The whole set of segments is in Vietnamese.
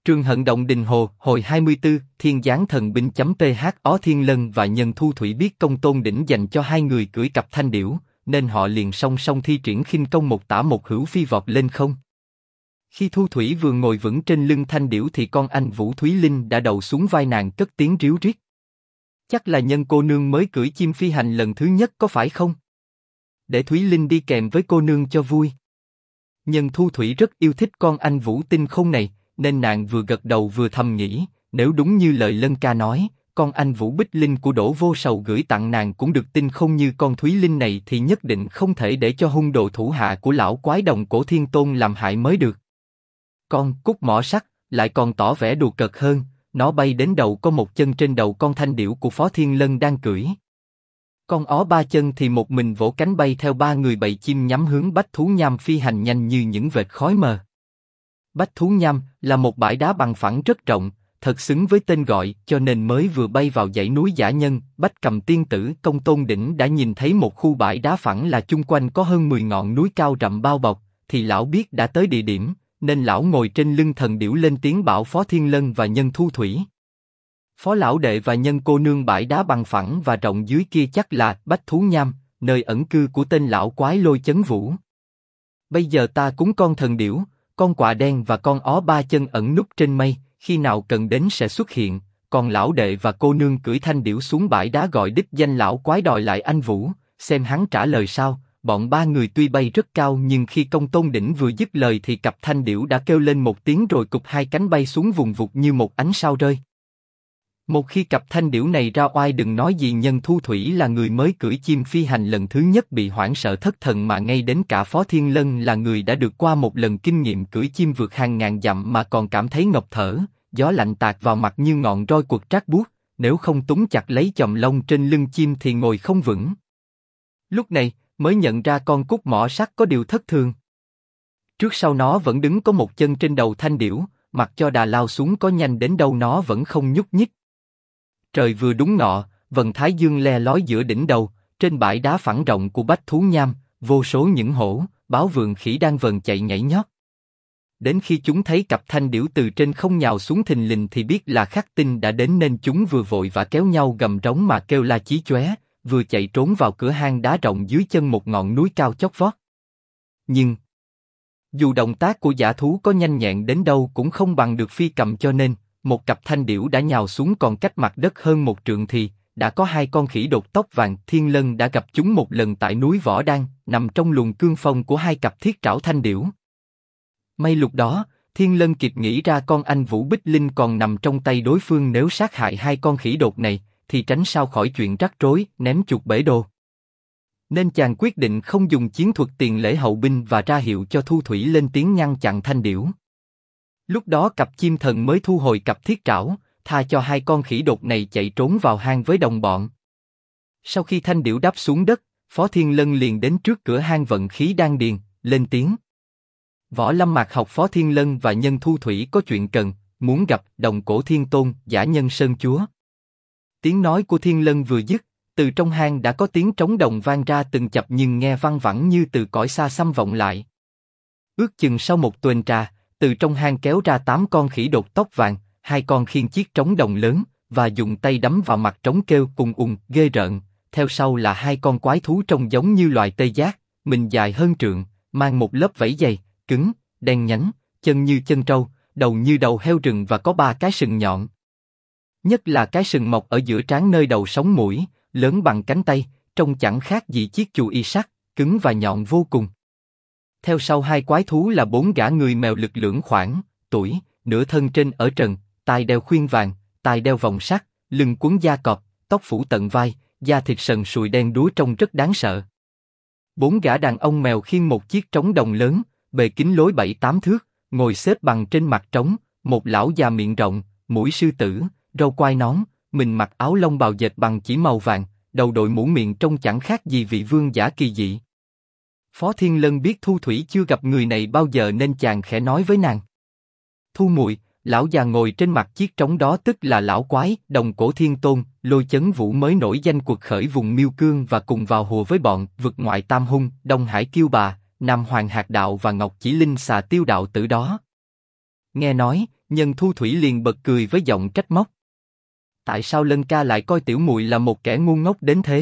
Trường Hận Động Đình Hồ, hồi 24, Thiên Giáng Thần Binh.ph Ó Thiên Lân và Nhân Thu Thủy biết công tôn đỉnh dành cho hai người cưỡi cặp thanh điểu, nên họ liền song song thi triển khinh công một tả một hữu phi vọt lên không. Khi Thu Thủy vừa ngồi vững trên lưng thanh điểu thì con anh Vũ Thúy Linh đã đầu xuống vai nàng cất tiếng ríu rít. Chắc là Nhân cô nương mới cưỡi chim phi hành lần thứ nhất có phải không? Để Thúy Linh đi kèm với cô nương cho vui. Nhân Thu Thủy rất yêu thích con anh Vũ tinh khôn này, nên nàng vừa gật đầu vừa thầm nghĩ, nếu đúng như lời Lân ca nói, con anh Vũ Bích Linh của Đỗ Vô Sầu gửi tặng nàng cũng được tinh khôn như con Thúy Linh này thì nhất định không thể để cho hung đồ thủ hạ của lão quái Đồng Cổ Thiên Tôn làm hại mới được. Con Cúc Mỏ Sắt lại còn tỏ vẻ đùa cợt hơn, nó bay đến đầu có một chân trên đầu con thanh điểu của Phó Thiên Lân đang cưỡi. Con ó ba chân thì một mình vỗ cánh bay theo ba người bầy chim nhắm hướng Bách Thú Nham phi hành nhanh như những vệt khói mờ. Bách Thú Nham là một bãi đá bằng phẳng rất rộng, thật xứng với tên gọi, cho nên mới vừa bay vào dãy núi Dã Nhân, Bách Cầm Tiên Tử, Công Tôn Đỉnh đã nhìn thấy một khu bãi đá phẳng là chung quanh có hơn 10 ngọn núi cao rậm bao bọc, thì lão biết đã tới địa điểm, nên lão ngồi trên lưng thần điểu lên tiếng bảo Phó Thiên Lân và Nhân Thu Thủy. Phó lão đệ và Nhân cô nương bãi đá bằng phẳng và rộng dưới kia chắc là Bách Thú Nham, nơi ẩn cư của tên lão quái Lôi Chấn Vũ. Bây giờ ta cúng con thần điểu, con quạ đen và con ó ba chân ẩn núp trên mây, khi nào cần đến sẽ xuất hiện. Còn lão đệ và cô nương cưỡi thanh điểu xuống bãi đá gọi đích danh lão quái đòi lại anh Vũ, xem hắn trả lời sao. Bọn ba người tuy bay rất cao nhưng khi Công Tôn Đỉnh vừa dứt lời thì cặp thanh điểu đã kêu lên một tiếng rồi cụp hai cánh bay xuống vùng vụt như một ánh sao rơi. Một khi cặp thanh điểu này ra oai đừng nói gì Nhân Thu Thủy là người mới cưỡi chim phi hành lần thứ nhất bị hoảng sợ thất thần mà ngay đến cả Phó Thiên Lân là người đã được qua một lần kinh nghiệm cưỡi chim vượt hàng ngàn dặm mà còn cảm thấy ngộp thở, gió lạnh tạt vào mặt như ngọn roi quật trát buốt, nếu không túm chặt lấy chòm lông trên lưng chim thì ngồi không vững. Lúc này mới nhận ra con Cúc Mỏ Sắt có điều thất thường. Trước sau nó vẫn đứng có một chân trên đầu thanh điểu, mặc cho đà lao xuống có nhanh đến đâu nó vẫn không nhúc nhích. Trời vừa đúng ngọ, vầng thái dương le lói giữa đỉnh đầu, trên bãi đá phẳng rộng của Bách Thú Nham, vô số những hổ, báo vượn khỉ đang vờn chạy nhảy nhót. Đến khi chúng thấy cặp thanh điểu từ trên không nhào xuống thình lình thì biết là Khắc Tinh đã đến nên chúng vừa vội vã kéo nhau gầm rống mà kêu la chí chóe, vừa chạy trốn vào cửa hang đá rộng dưới chân một ngọn núi cao chót vót. Nhưng dù động tác của dã thú có nhanh nhẹn đến đâu cũng không bằng được phi cầm cho nên một cặp thanh điểu đã nhào xuống còn cách mặt đất hơn một trượng thì đã có hai con khỉ đột tóc vàng Thiên Lân đã gặp chúng một lần tại núi Võ Đan, nằm trong luồng cương phong của hai cặp thiết trảo thanh điểu. May lúc đó, Thiên Lân kịp nghĩ ra con anh Vũ Bích Linh còn nằm trong tay đối phương, nếu sát hại hai con khỉ đột này, thì tránh sao khỏi chuyện rắc rối, ném chuột bể đồ. Nên chàng quyết định không dùng chiến thuật tiền lễ hậu binh và ra hiệu cho Thu Thủy lên tiếng ngăn chặn thanh điểu. Lúc đó cặp chim thần mới thu hồi cặp thiết trảo, tha cho hai con khỉ đột này chạy trốn vào hang với đồng bọn. Sau khi thanh điểu đáp xuống đất, Phó Thiên Lân liền đến trước cửa hang vận khí đan điền, lên tiếng. Võ Lâm Mạc học Phó Thiên Lân và Nhân Thu Thủy có chuyện cần, muốn gặp Đồng Cổ Thiên Tôn, Dã Nhân Sơn Chúa. Tiếng nói của Thiên Lân vừa dứt, từ trong hang đã có tiếng trống đồng vang ra từng chập nhưng nghe văng vẳng như từ cõi xa xăm vọng lại. Ước chừng sau một tuần trà, từ trong hang kéo ra 8 con khỉ đột tóc vàng, hai con khiêng chiếc trống đồng lớn và dùng tay đấm vào mặt trống kêu cùng ghê rợn. Theo sau là hai con quái thú trông giống như loài tê giác, mình dài hơn trượng, mang một lớp vảy dày, cứng, đen nhánh, chân như chân trâu, đầu như đầu heo rừng và có 3 cái sừng nhọn. Nhất là cái sừng mọc ở giữa trán nơi đầu sống mũi, lớn bằng cánh tay, trông chẳng khác gì chiếc chù y sắt, cứng và nhọn vô cùng. Theo sau hai quái thú là 4 gã người mèo lực lưỡng khoảng tuổi, nửa thân trên ở trần, tai đeo khuyên vàng, tai đeo vòng sắt, lưng quấn da cọp, tóc phủ tận vai, da thịt sần sùi đen đúa trông rất đáng sợ. 4 gã đàn ông mèo khiêng một chiếc trống đồng lớn, bề kính lối 7-8 thước, ngồi xếp bằng trên mặt trống, một lão già miệng rộng, mũi sư tử, râu quai nón, mình mặc áo lông bào dệt bằng chỉ màu vàng, đầu đội mũ miệng trông chẳng khác gì vị vương giả kỳ dị. Phó Thiên Lân biết Thu Thủy chưa gặp người này bao giờ nên chàng khẽ nói với nàng. Thu muội, lão già ngồi trên mặt chiếc trống đó tức là lão quái Đồng Cổ Thiên Tôn, Lôi Chấn Vũ mới nổi danh quật khởi vùng Miêu Cương và cùng vào hùa với bọn vực ngoại Tam Hung, Đông Hải Kiêu Bà, Nam Hoàng Hạt Đạo và Ngọc Chỉ Linh Xà Tiêu Đạo Tử đó. Nghe nói, Nhân Thu Thủy liền bật cười với giọng trách móc. Tại sao Lân ca lại coi tiểu muội là một kẻ ngu ngốc đến thế?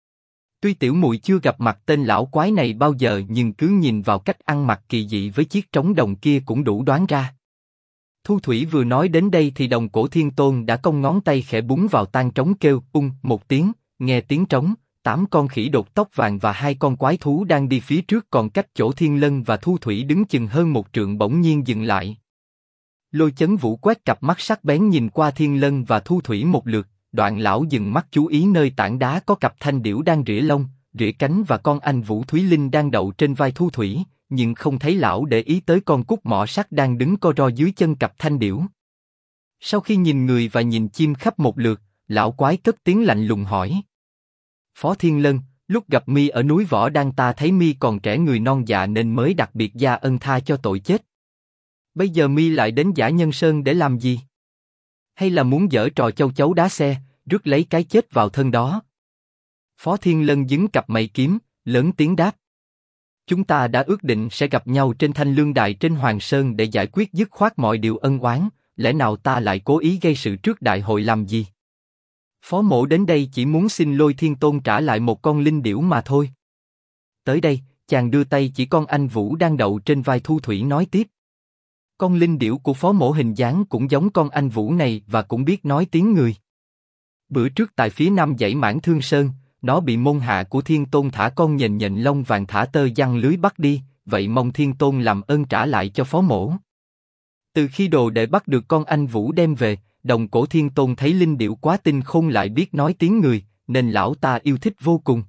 Tuy tiểu muội chưa gặp mặt tên lão quái này bao giờ, nhưng cứ nhìn vào cách ăn mặc kỳ dị với chiếc trống đồng kia cũng đủ đoán ra. Thu Thủy vừa nói đến đây thì Đồng Cổ Thiên Tôn đã cong ngón tay khẽ búng vào tang trống kêu một tiếng, nghe tiếng trống, 8 con khỉ đột tóc vàng và 2 con quái thú đang đi phía trước còn cách chỗ Thiên Lân và Thu Thủy đứng chừng hơn 1 trượng bỗng nhiên dừng lại. Lôi Chấn Vũ quét cặp mắt sắc bén nhìn qua Thiên Lân và Thu Thủy một lượt, đoạn lão dừng mắt chú ý nơi tảng đá có cặp thanh điểu đang rỉa lông, rỉa cánh và con anh Vũ Thúy Linh đang đậu trên vai Thu Thủy, nhưng không thấy lão để ý tới con cút mỏ sắt đang đứng co ro dưới chân cặp thanh điểu. Sau khi nhìn người và nhìn chim khắp một lượt, lão quái cất tiếng lạnh lùng hỏi: Phó Thiên Lân, lúc gặp mi ở núi Võ Đăng ta thấy mi còn trẻ người non dạ nên mới đặc biệt gia ân tha cho tội chết. Bây giờ mi lại đến Dã Nhân Sơn để làm gì? Hay là muốn giở trò châu chấu đá xe, rước lấy cái chết vào thân đó? Phó Thiên Lân nhướng cặp mày kiếm, lớn tiếng đáp: Chúng ta đã ước định sẽ gặp nhau trên Thanh Lương Đài trên Hoàng Sơn để giải quyết dứt khoát mọi điều ân oán, lẽ nào ta lại cố ý gây sự trước đại hội làm gì? Phó mỗ đến đây chỉ muốn xin Lôi Thiên Tôn trả lại một con linh điểu mà thôi. Tới đây, chàng đưa tay chỉ con anh Vũ đang đậu trên vai Thu Thủy nói tiếp: Con linh điểu của phó mỗ hình dáng cũng giống con anh Vũ này và cũng biết nói tiếng người. Bữa trước tại phía nam dãy Mãn Thương Sơn, nó bị môn hạ của Thiên Tôn thả con nhện nhện lông vàng thả tơ giăng lưới bắt đi, vậy mong Thiên Tôn làm ơn trả lại cho phó mỗ. Từ khi đồ đệ bắt được con anh Vũ đem về, Đồng Cổ Thiên Tôn thấy linh điểu quá tinh khôn lại biết nói tiếng người, nên lão ta yêu thích vô cùng.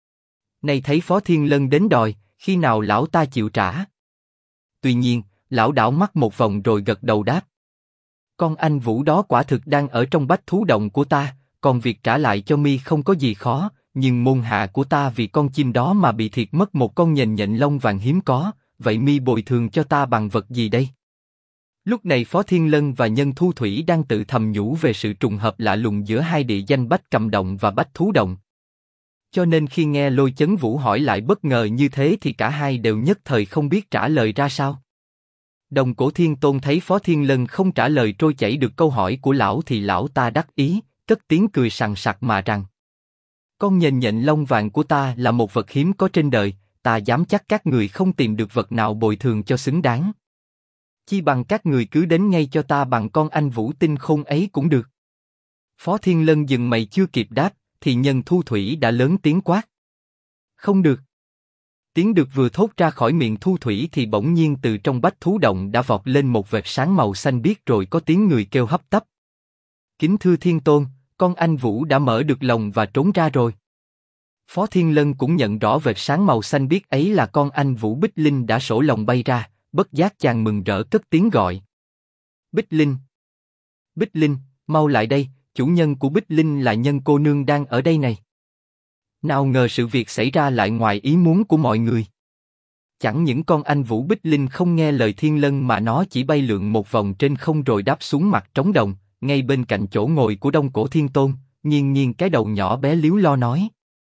Nay thấy Phó Thiên Lân đến đòi, khi nào lão ta chịu trả? Tuy nhiên, lão đảo mắt một vòng rồi gật đầu đáp: Con anh Vũ đó quả thực đang ở trong bách thú động của ta, còn việc trả lại cho mi không có gì khó, nhưng môn hạ của ta vì con chim đó mà bị thiệt mất một con nhện nhện lông vàng hiếm có, vậy mi bồi thường cho ta bằng vật gì đây? Lúc này Phó Thiên Lân và Nhân Thu Thủy đang tự thầm nhủ về sự trùng hợp lạ lùng giữa hai địa danh Bách Cầm Động và Bách Thú Động. Cho nên khi nghe Lôi Chấn Vũ hỏi lại bất ngờ như thế thì cả hai đều nhất thời không biết trả lời ra sao. Đồng Cổ Thiên Tôn thấy Phó Thiên Lân không trả lời trôi chảy được câu hỏi của lão thì lão ta đắc ý, cất tiếng cười sằng sặc mà rằng: Con nhện nhện lông vàng của ta là một vật hiếm có trên đời, ta dám chắc các người không tìm được vật nào bồi thường cho xứng đáng. Chi bằng các người cứ đến ngay cho ta bằng con anh Vũ tinh khôn ấy cũng được. Phó Thiên Lân dừng mày chưa kịp đáp, thì Nhân Thu Thủy đã lớn tiếng quát: Không được! Tiếng được vừa thốt ra khỏi miệng Thu Thủy thì bỗng nhiên từ trong bách thú động đã vọt lên một vệt sáng màu xanh biếc rồi có tiếng người kêu hấp tấp: Kính thưa Thiên Tôn, con anh Vũ đã mở được lồng và trốn ra rồi. Phó Thiên Lân cũng nhận rõ vệt sáng màu xanh biếc ấy là con anh Vũ Bích Linh đã sổ lồng bay ra, bất giác chàng mừng rỡ cất tiếng gọi: Bích Linh! Bích Linh, mau lại đây, chủ nhân của Bích Linh là Nhân cô nương đang ở đây này. Nào ngờ sự việc xảy ra lại ngoài ý muốn của mọi người. Chẳng những con anh Vũ Bích Linh không nghe lời Thiên Lân mà nó chỉ bay lượn một vòng trên không rồi đáp xuống mặt trống đồng, ngay bên cạnh chỗ ngồi của Đông Cổ Thiên Tôn, nghiêng nghiêng cái đầu nhỏ bé líu lo nói: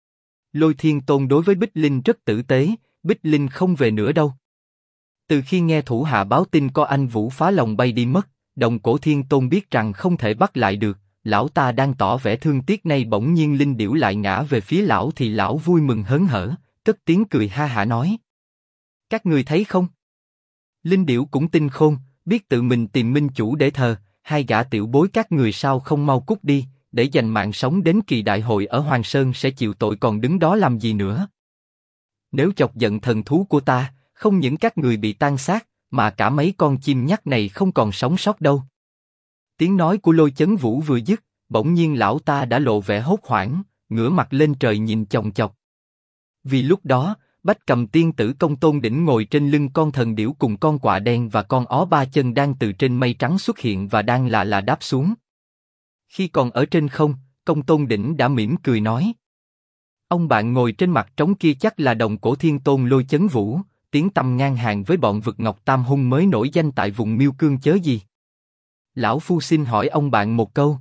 Lôi Thiên Tôn đối với Bích Linh rất tử tế, Bích Linh không về nữa đâu. Từ khi nghe thủ hạ báo tin có anh Vũ phá lồng bay đi mất, Đồng Cổ Thiên Tôn biết rằng không thể bắt lại được, lão ta đang tỏ vẻ thương tiếc nay bỗng nhiên linh điểu lại ngã về phía lão thì lão vui mừng hớn hở, cất tiếng cười ha hả nói: Các người thấy không? Linh điểu cũng tinh khôn, biết tự mình tìm minh chủ để thờ, hai gã tiểu bối các người sao không mau cút đi, để dành mạng sống đến kỳ đại hội ở Hoàng Sơn sẽ chịu tội còn đứng đó làm gì nữa. Nếu chọc giận thần thú của ta, không những các người bị tan xác, mà cả mấy con chim nhắt này không còn sống sót đâu. Tiếng nói của Lôi Chấn Vũ vừa dứt, bỗng nhiên lão ta đã lộ vẻ hốt hoảng, ngửa mặt lên trời nhìn chòng chọc. Vì lúc đó, Bách Cầm Tiên tử Công Tôn Đỉnh ngồi trên lưng con thần điểu cùng con quạ đen và con ó ba chân đang từ trên mây trắng xuất hiện và đang là đáp xuống. Khi còn ở trên không, Công Tôn Đỉnh đã mỉm cười nói: Ông bạn ngồi trên mặt trống kia chắc là Đồng Cổ Thiên Tôn Lôi Chấn Vũ, tiếng tăm ngang hàng với bọn vực Ngọc Tam Hung mới nổi danh tại vùng Miêu Cương chớ gì. Lão phu xin hỏi ông bạn một câu.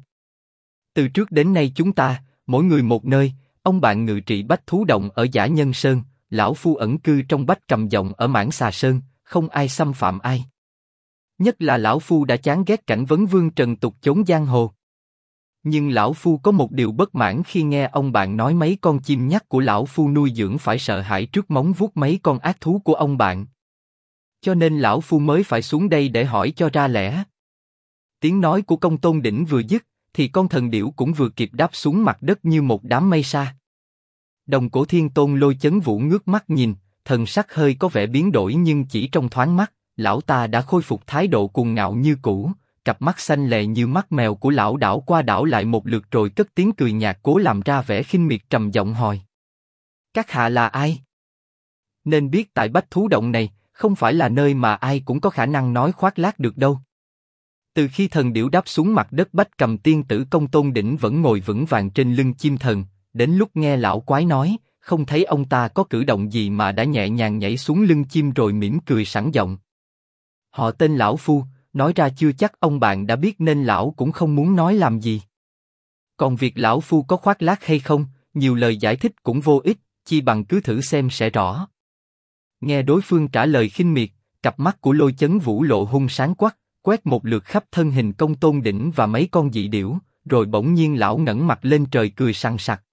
Từ trước đến nay chúng ta, mỗi người một nơi, ông bạn ngự trị Bách Thú Động ở Dã Nhân Sơn, lão phu ẩn cư trong Bách Cầm Giọng ở Mãn Xà Sơn, không ai xâm phạm ai. Nhất là lão phu đã chán ghét cảnh vấn vương trần tục chốn giang hồ. Nhưng lão phu có một điều bất mãn khi nghe ông bạn nói mấy con chim nhắt của lão phu nuôi dưỡng phải sợ hãi trước móng vuốt mấy con ác thú của ông bạn. Cho nên lão phu mới phải xuống đây để hỏi cho ra lẽ. Tiếng nói của Công Tôn Đỉnh vừa dứt, thì con thần điểu cũng vừa kịp đáp xuống mặt đất như một đám mây sa. Đồng Cổ Thiên Tôn Lôi Chấn Vũ ngước mắt nhìn, thần sắc hơi có vẻ biến đổi nhưng chỉ trong thoáng mắt, lão ta đã khôi phục thái độ cuồng ngạo như cũ, cặp mắt xanh lè như mắt mèo của lão đảo qua đảo lại một lượt rồi cất tiếng cười nhạt cố làm ra vẻ khinh miệt trầm giọng hỏi. Các hạ là ai? Nên biết tại Bách Thú Động này, không phải là nơi mà ai cũng có khả năng nói khoác lác được đâu. Từ khi thần điểu đáp xuống mặt đất, Bách Cầm tiên tử Công Tôn Đỉnh vẫn ngồi vững vàng trên lưng chim thần, đến lúc nghe lão quái nói, không thấy ông ta có cử động gì mà đã nhẹ nhàng nhảy xuống lưng chim rồi mỉm cười sảng giọng. Họ tên lão phu, nói ra chưa chắc ông bạn đã biết nên lão cũng không muốn nói làm gì. Còn việc lão phu có khoác lác hay không, nhiều lời giải thích cũng vô ích, chi bằng cứ thử xem sẽ rõ. Nghe đối phương trả lời khinh miệt, cặp mắt của Lôi Chấn Vũ lộ hung sáng quắc, quét một lượt khắp thân hình Công Tôn Đỉnh và mấy con dị điểu, rồi bỗng nhiên lão ngẩng mặt lên trời cười sằng sặc.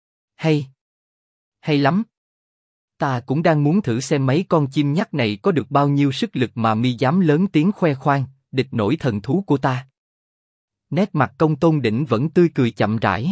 Hay lắm. Ta cũng đang muốn thử xem mấy con chim nhắt này có được bao nhiêu sức lực mà mi dám lớn tiếng khoe khoang, địch nổi thần thú của ta. Nét mặt Công Tôn Đỉnh vẫn tươi cười chậm rãi.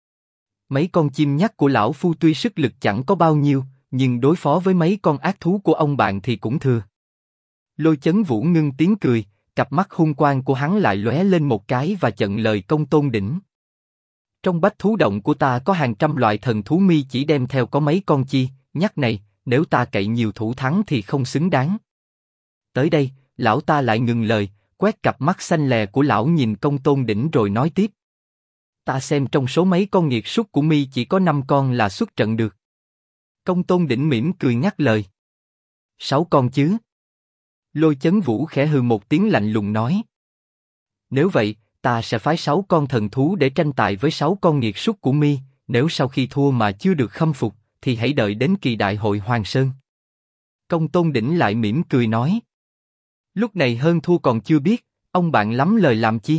Mấy con chim nhắt của lão phu tuy sức lực chẳng có bao nhiêu, nhưng đối phó với mấy con ác thú của ông bạn thì cũng thừa. Lôi Chấn Vũ ngưng tiếng cười, cặp mắt hung quang của hắn lại lóe lên một cái và chặn lời Công Tôn Đỉnh. Trong Bách Thú Động của ta có hàng trăm loại thần thú, mi chỉ đem theo có mấy con chi nhắt này, nếu ta cậy nhiều thủ thắng thì không xứng đáng. Tới đây, lão ta lại ngừng lời, quét cặp mắt xanh lè của lão nhìn Công Tôn Đỉnh rồi nói tiếp. Ta xem trong số mấy con nghiệt súc của mi chỉ có 5 con là xuất trận được. Công Tôn Đỉnh mỉm cười ngắt lời. 6 con chứ? Lôi Chấn Vũ khẽ hừ một tiếng lạnh lùng nói. Nếu vậy, ta sẽ phái 6 con thần thú để tranh tài với 6 con nghiệt súc của mi, nếu sau khi thua mà chưa được khâm phục, thì hãy đợi đến kỳ đại hội Hoàng Sơn. Công Tôn Đỉnh lại mỉm cười nói. Lúc này hơn thua còn chưa biết, ông bạn lắm lời làm chi?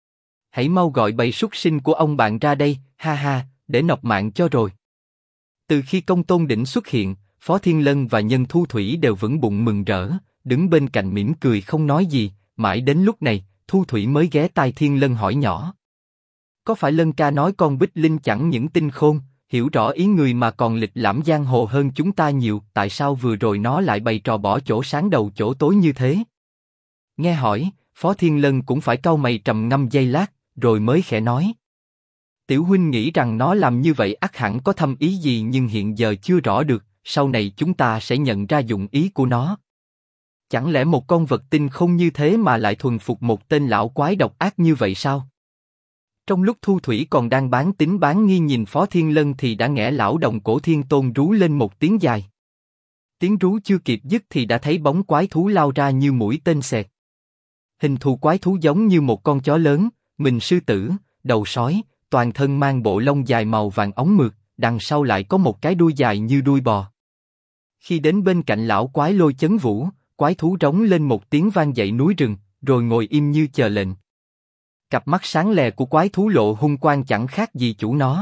Hãy mau gọi bầy súc sinh của ông bạn ra đây, ha ha, để nộp mạng cho rồi. Từ khi Công Tôn Đỉnh xuất hiện, Phó Thiên Lân và Nhân Thu Thủy đều vững bụng mừng rỡ, đứng bên cạnh mỉm cười không nói gì, mãi đến lúc này, Thu Thủy mới ghé tai Thiên Lân hỏi nhỏ. Có phải Lân ca nói con Bích Linh chẳng những tinh khôn, hiểu rõ ý người mà còn lịch lãm giang hồ hơn chúng ta nhiều, tại sao vừa rồi nó lại bày trò bỏ chỗ sáng đầu chỗ tối như thế? Nghe hỏi, Phó Thiên Lân cũng phải cau mày trầm ngâm giây lát, rồi mới khẽ nói. Tiểu huynh nghĩ rằng nó làm như vậy ắt hẳn có thâm ý gì nhưng hiện giờ chưa rõ được, sau này chúng ta sẽ nhận ra dụng ý của nó. Chẳng lẽ một con vật tinh không như thế mà lại thuần phục một tên lão quái độc ác như vậy sao? Trong lúc Thu Thủy còn đang bán tín bán nghi nhìn Phó Thiên Lân thì đã nghe lão Đồng Cổ Thiên Tôn rú lên một tiếng dài. Tiếng rú chưa kịp dứt thì đã thấy bóng quái thú lao ra như mũi tên xẹt. Hình thù quái thú giống như một con chó lớn, mình sư tử, đầu sói, toàn thân mang bộ lông dài màu vàng óng mượt, đằng sau lại có một cái đuôi dài như đuôi bò. Khi đến bên cạnh lão quái Lôi Chấn Vũ, quái thú rống lên một tiếng vang dậy núi rừng, rồi ngồi im như chờ lệnh. Cặp mắt sáng lè của quái thú lộ hung quang chẳng khác gì chủ nó.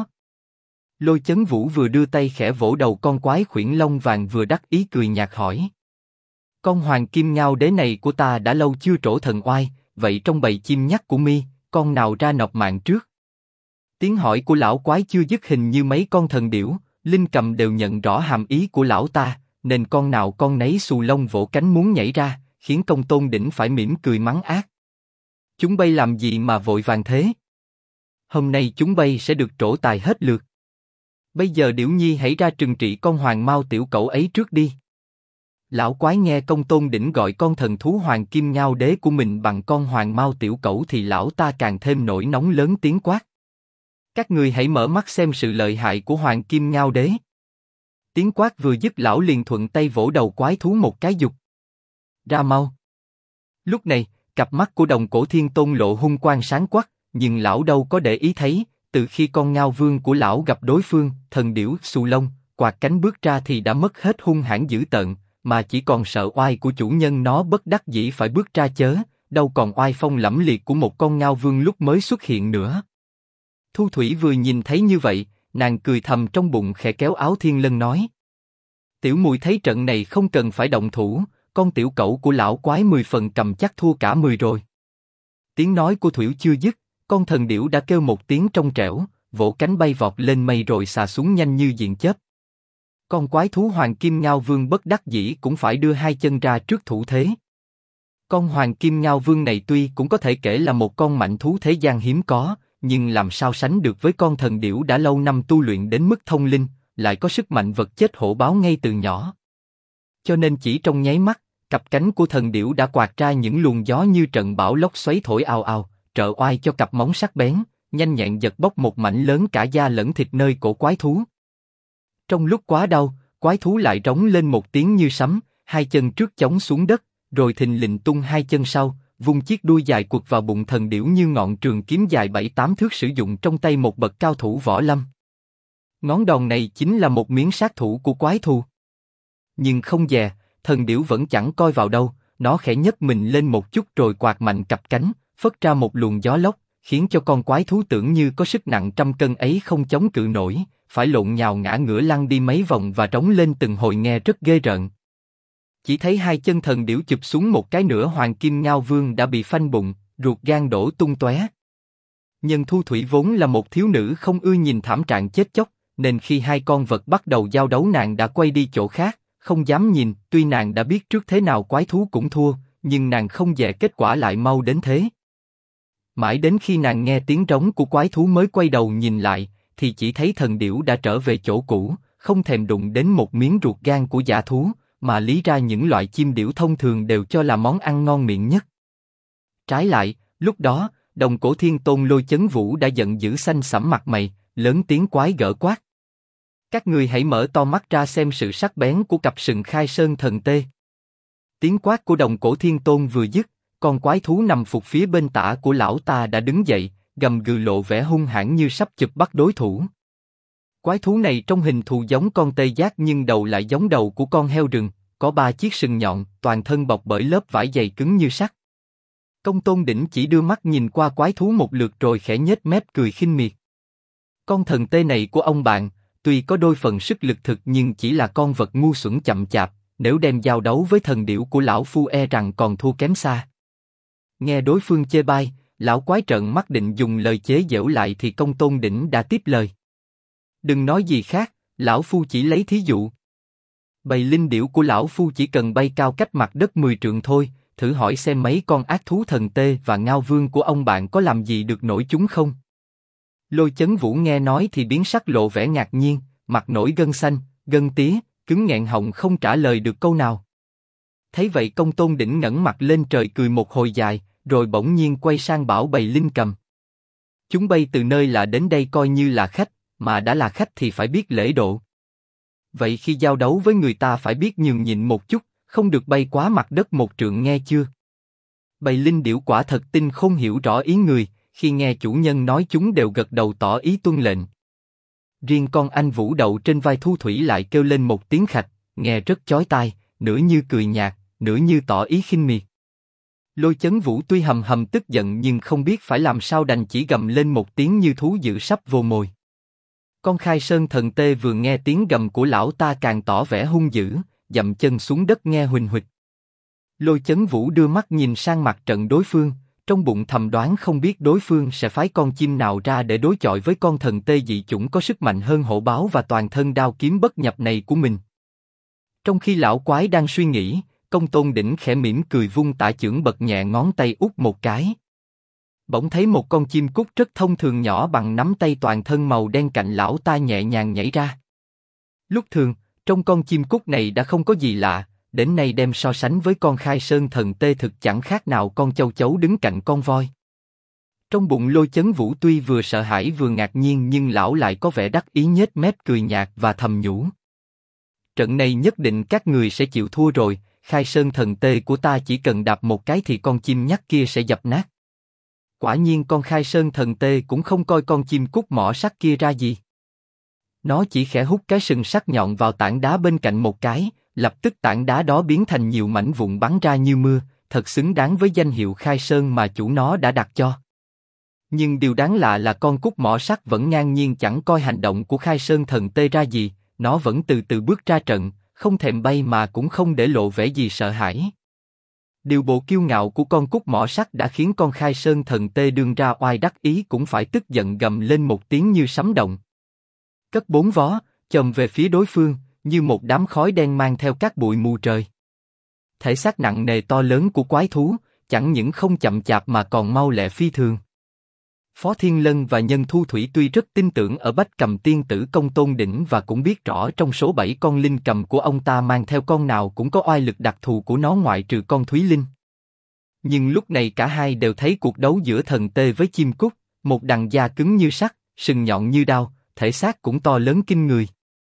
Lôi Chấn Vũ vừa đưa tay khẽ vỗ đầu con quái khuyển lông vàng vừa đắc ý cười nhạt hỏi. Con hoàng kim ngao đế này của ta đã lâu chưa trổ thần oai, vậy trong bầy chim nhắt của mi, con nào ra nộp mạng trước? Tiếng hỏi của lão quái chưa dứt hình như mấy con thần điểu, linh cầm đều nhận rõ hàm ý của lão ta, nên con nào con nấy xù lông vỗ cánh muốn nhảy ra, khiến Công Tôn Đỉnh phải mỉm cười mắng ác. Chúng bay làm gì mà vội vàng thế? Hôm nay chúng bay sẽ được trổ tài hết lượt. Bây giờ Điểu Nhi hãy ra trừng trị con hoàng mao tiểu cẩu ấy trước đi. Lão quái nghe Công Tôn Đỉnh gọi con thần thú hoàng kim ngao đế của mình bằng con hoàng mao tiểu cẩu thì lão ta càng thêm nổi nóng lớn tiếng quát. Các người hãy mở mắt xem sự lợi hại của hoàng kim ngao đế. Tiếng quát vừa dứt lão liền thuận tay vỗ đầu quái thú một cái giục. Ra mau. Lúc này, cặp mắt của Đồng Cổ Thiên Tôn lộ hung quang sáng quắc, nhưng lão đâu có để ý thấy, từ khi con ngao vương của lão gặp đối phương, thần điểu xù lông, quạt cánh bước ra thì đã mất hết hung hãn dữ tợn, mà chỉ còn sợ oai của chủ nhân nó bất đắc dĩ phải bước ra chớ, đâu còn oai phong lẫm liệt của một con ngao vương lúc mới xuất hiện nữa. Thu Thủy vừa nhìn thấy như vậy, nàng cười thầm trong bụng khẽ kéo áo Thiên Lân nói: Tiểu muội thấy trận này không cần phải động thủ, con tiểu cẩu của lão quái 10 phần cầm chắc thua cả 10 rồi. Tiếng nói của Thủy chưa dứt, con thần điểu đã kêu một tiếng trong trẻo, vỗ cánh bay vọt lên mây rồi xà xuống nhanh như điện chớp. Con quái thú Hoàng Kim Ngao Vương bất đắc dĩ cũng phải đưa hai chân ra trước thủ thế. Con Hoàng Kim Ngao Vương này tuy cũng có thể kể là một con mạnh thú thế gian hiếm có, nhưng làm sao sánh được với con thần điểu đã lâu năm tu luyện đến mức thông linh, lại có sức mạnh vật chết hổ báo ngay từ nhỏ. Cho nên chỉ trong nháy mắt, cặp cánh của thần điểu đã quạt ra những luồng gió như trận bão lốc xoáy thổi ào ào, trợ oai cho cặp móng sắc bén, nhanh nhẹn giật bóc một mảnh lớn cả da lẫn thịt nơi cổ quái thú. Trong lúc quá đau, quái thú lại rống lên một tiếng như sấm, hai chân trước chống xuống đất, rồi thình lình tung hai chân sau, vung chiếc đuôi dài quật vào bụng thần điểu như ngọn trường kiếm dài 7-8 thước sử dụng trong tay một bậc cao thủ võ lâm. Ngón đòn này chính là một miếng sát thủ của quái thú. Nhưng không dè, thần điểu vẫn chẳng coi vào đâu, nó khẽ nhấc mình lên một chút rồi quạt mạnh cặp cánh, phất ra một luồng gió lốc, khiến cho con quái thú tưởng như có sức nặng trăm cân ấy không chống cự nổi, phải lộn nhào ngã ngửa lăn đi mấy vòng và rống lên từng hồi nghe rất ghê rợn. Chỉ thấy hai chân thần điểu chụp xuống một cái nữa, Hoàng Kim Ngao Vương đã bị phanh bụng, ruột gan đổ tung tóe. Nhưng Thu Thủy vốn là một thiếu nữ không ưa nhìn thảm trạng chết chóc, nên khi hai con vật bắt đầu giao đấu nàng đã quay đi chỗ khác, không dám nhìn. Tuy nàng đã biết trước thế nào quái thú cũng thua, nhưng nàng không dè kết quả lại mau đến thế. Mãi đến khi nàng nghe tiếng rống của quái thú mới quay đầu nhìn lại, thì chỉ thấy thần điểu đã trở về chỗ cũ, không thèm đụng đến một miếng ruột gan của dã thú, mà lý ra những loại chim điểu thông thường đều cho là món ăn ngon miệng nhất. Trái lại, lúc đó, Đồng Cổ Thiên Tôn Lôi Chấn Vũ đã giận dữ xanh xẳm mặt mày, lớn tiếng quái gở quát: Các người hãy mở to mắt ra xem sự sắc bén của cặp sừng Khai Sơn Thần Tê. Tiếng quát của Đồng Cổ Thiên Tôn vừa dứt, con quái thú nằm phục phía bên tả của lão ta đã đứng dậy, gầm gừ lộ vẻ hung hãn như sắp chụp bắt đối thủ. Quái thú này trong hình thù giống con tê giác nhưng đầu lại giống đầu của con heo rừng, có 3 chiếc sừng nhọn, toàn thân bọc bởi lớp vải dày cứng như sắt. Công Tôn Đỉnh chỉ đưa mắt nhìn qua quái thú một lượt rồi khẽ nhếch mép cười khinh miệt. Con thần tê này của ông bạn, tuy có đôi phần sức lực thực nhưng chỉ là con vật ngu xuẩn chậm chạp, nếu đem giao đấu với thần điểu của lão phu e rằng còn thua kém xa. Nghe đối phương chê bai, lão quái trợn mắt định dùng lời chế giễu lại thì Công Tôn Đỉnh đã tiếp lời. Đừng nói gì khác, lão phu chỉ lấy thí dụ. Bầy linh điểu của lão phu chỉ cần bay cao cách mặt đất 10 trượng thôi, thử hỏi xem mấy con ác thú thần tê và ngao vương của ông bạn có làm gì được nổi chúng không? Lôi Chấn Vũ nghe nói thì biến sắc lộ vẻ ngạc nhiên, mặt nổi gân xanh, gân tía, cứng nghẹn họng không trả lời được câu nào. Thấy vậy Công Tôn Đỉnh ngẩng mặt lên trời cười một hồi dài, rồi bỗng nhiên quay sang bảo bầy linh cầm: Chúng bay từ nơi lạ đến đây coi như là khách, mà đã là khách thì phải biết lễ độ. Vậy khi giao đấu với người ta phải biết nhường nhịn một chút, không được bay quá mặt đất 1 trượng nghe chưa? Bầy linh điểu quả thật tinh không hiểu rõ ý người, khi nghe chủ nhân nói chúng đều gật đầu tỏ ý tuân lệnh. Riêng con anh vũ đậu trên vai Thu Thủy lại kêu lên một tiếng khạch, nghe rất chói tai, nửa như cười nhạt, nửa như tỏ ý khinh miệt. Lôi Chấn Vũ tuy hầm hầm tức giận nhưng không biết phải làm sao đành chỉ gầm lên một tiếng như thú dữ sắp vô mồi. Con Khai Sơn Thần Tê vừa nghe tiếng gầm của lão ta càng tỏ vẻ hung dữ, dậm chân xuống đất nghe huỳnh huỵch. Lôi Chấn Vũ đưa mắt nhìn sang mặt trận đối phương, trong bụng thầm đoán không biết đối phương sẽ phái con chim nào ra để đối chọi với con thần tê dị chủng có sức mạnh hơn hổ báo và toàn thân đao kiếm bất nhập này của mình. Trong khi lão quái đang suy nghĩ, Công Tôn Đỉnh khẽ mỉm cười vung tả chưởng bật nhẹ ngón tay út một cái. Bỗng thấy một con chim cút rất thông thường nhỏ bằng nắm tay toàn thân màu đen cạnh lão ta nhẹ nhàng nhảy ra. Lúc thường, trong con chim cút này đã không có gì lạ, đến nay đem so sánh với con Khai Sơn Thần Tê thực chẳng khác nào con châu chấu đứng cạnh con voi. Trong bụng Lôi Chấn Vũ tuy vừa sợ hãi vừa ngạc nhiên nhưng lão lại có vẻ đắc ý nhếch mép cười nhạt và thầm nhủ: Trận này nhất định các người sẽ chịu thua rồi, Khai Sơn Thần Tê của ta chỉ cần đạp một cái thì con chim nhắt kia sẽ dập nát. Quả nhiên con Khai Sơn Thần Tê cũng không coi con chim cút mỏ sắt kia ra gì. Nó chỉ khẽ hút cái sừng sắc nhọn vào tảng đá bên cạnh một cái, lập tức tảng đá đó biến thành nhiều mảnh vụn bắn ra như mưa, thật xứng đáng với danh hiệu Khai Sơn mà chủ nó đã đặt cho. Nhưng điều đáng lạ là con cút mỏ sắt vẫn ngang nhiên chẳng coi hành động của Khai Sơn thần tê ra gì, nó vẫn từ từ bước ra trận, không thèm bay mà cũng không để lộ vẻ gì sợ hãi. Điều bộ kiêu ngạo của con cút mỏ sắt đã khiến con Khai Sơn thần tê đương ra oai đắc ý cũng phải tức giận gầm lên một tiếng như sấm động. Cất bốn vó, chồm về phía đối phương, như một đám khói đen mang theo các bụi mù trời. Thể xác nặng nề to lớn của quái thú, chẳng những không chậm chạp mà còn mau lẹ phi thường. Phó Thiên Lân và Nhân Thu Thủy tuy rất tin tưởng ở Bách Cầm Tiên Tử Công Tôn Đỉnh và cũng biết rõ trong số 7 con linh cầm của ông ta mang theo con nào cũng có oai lực đặc thù của nó ngoại trừ con Thúy Linh. Nhưng lúc này cả hai đều thấy cuộc đấu giữa thần tê với chim cút, một đằng da cứng như sắt, sừng nhọn như đao, thể xác cũng to lớn kinh người.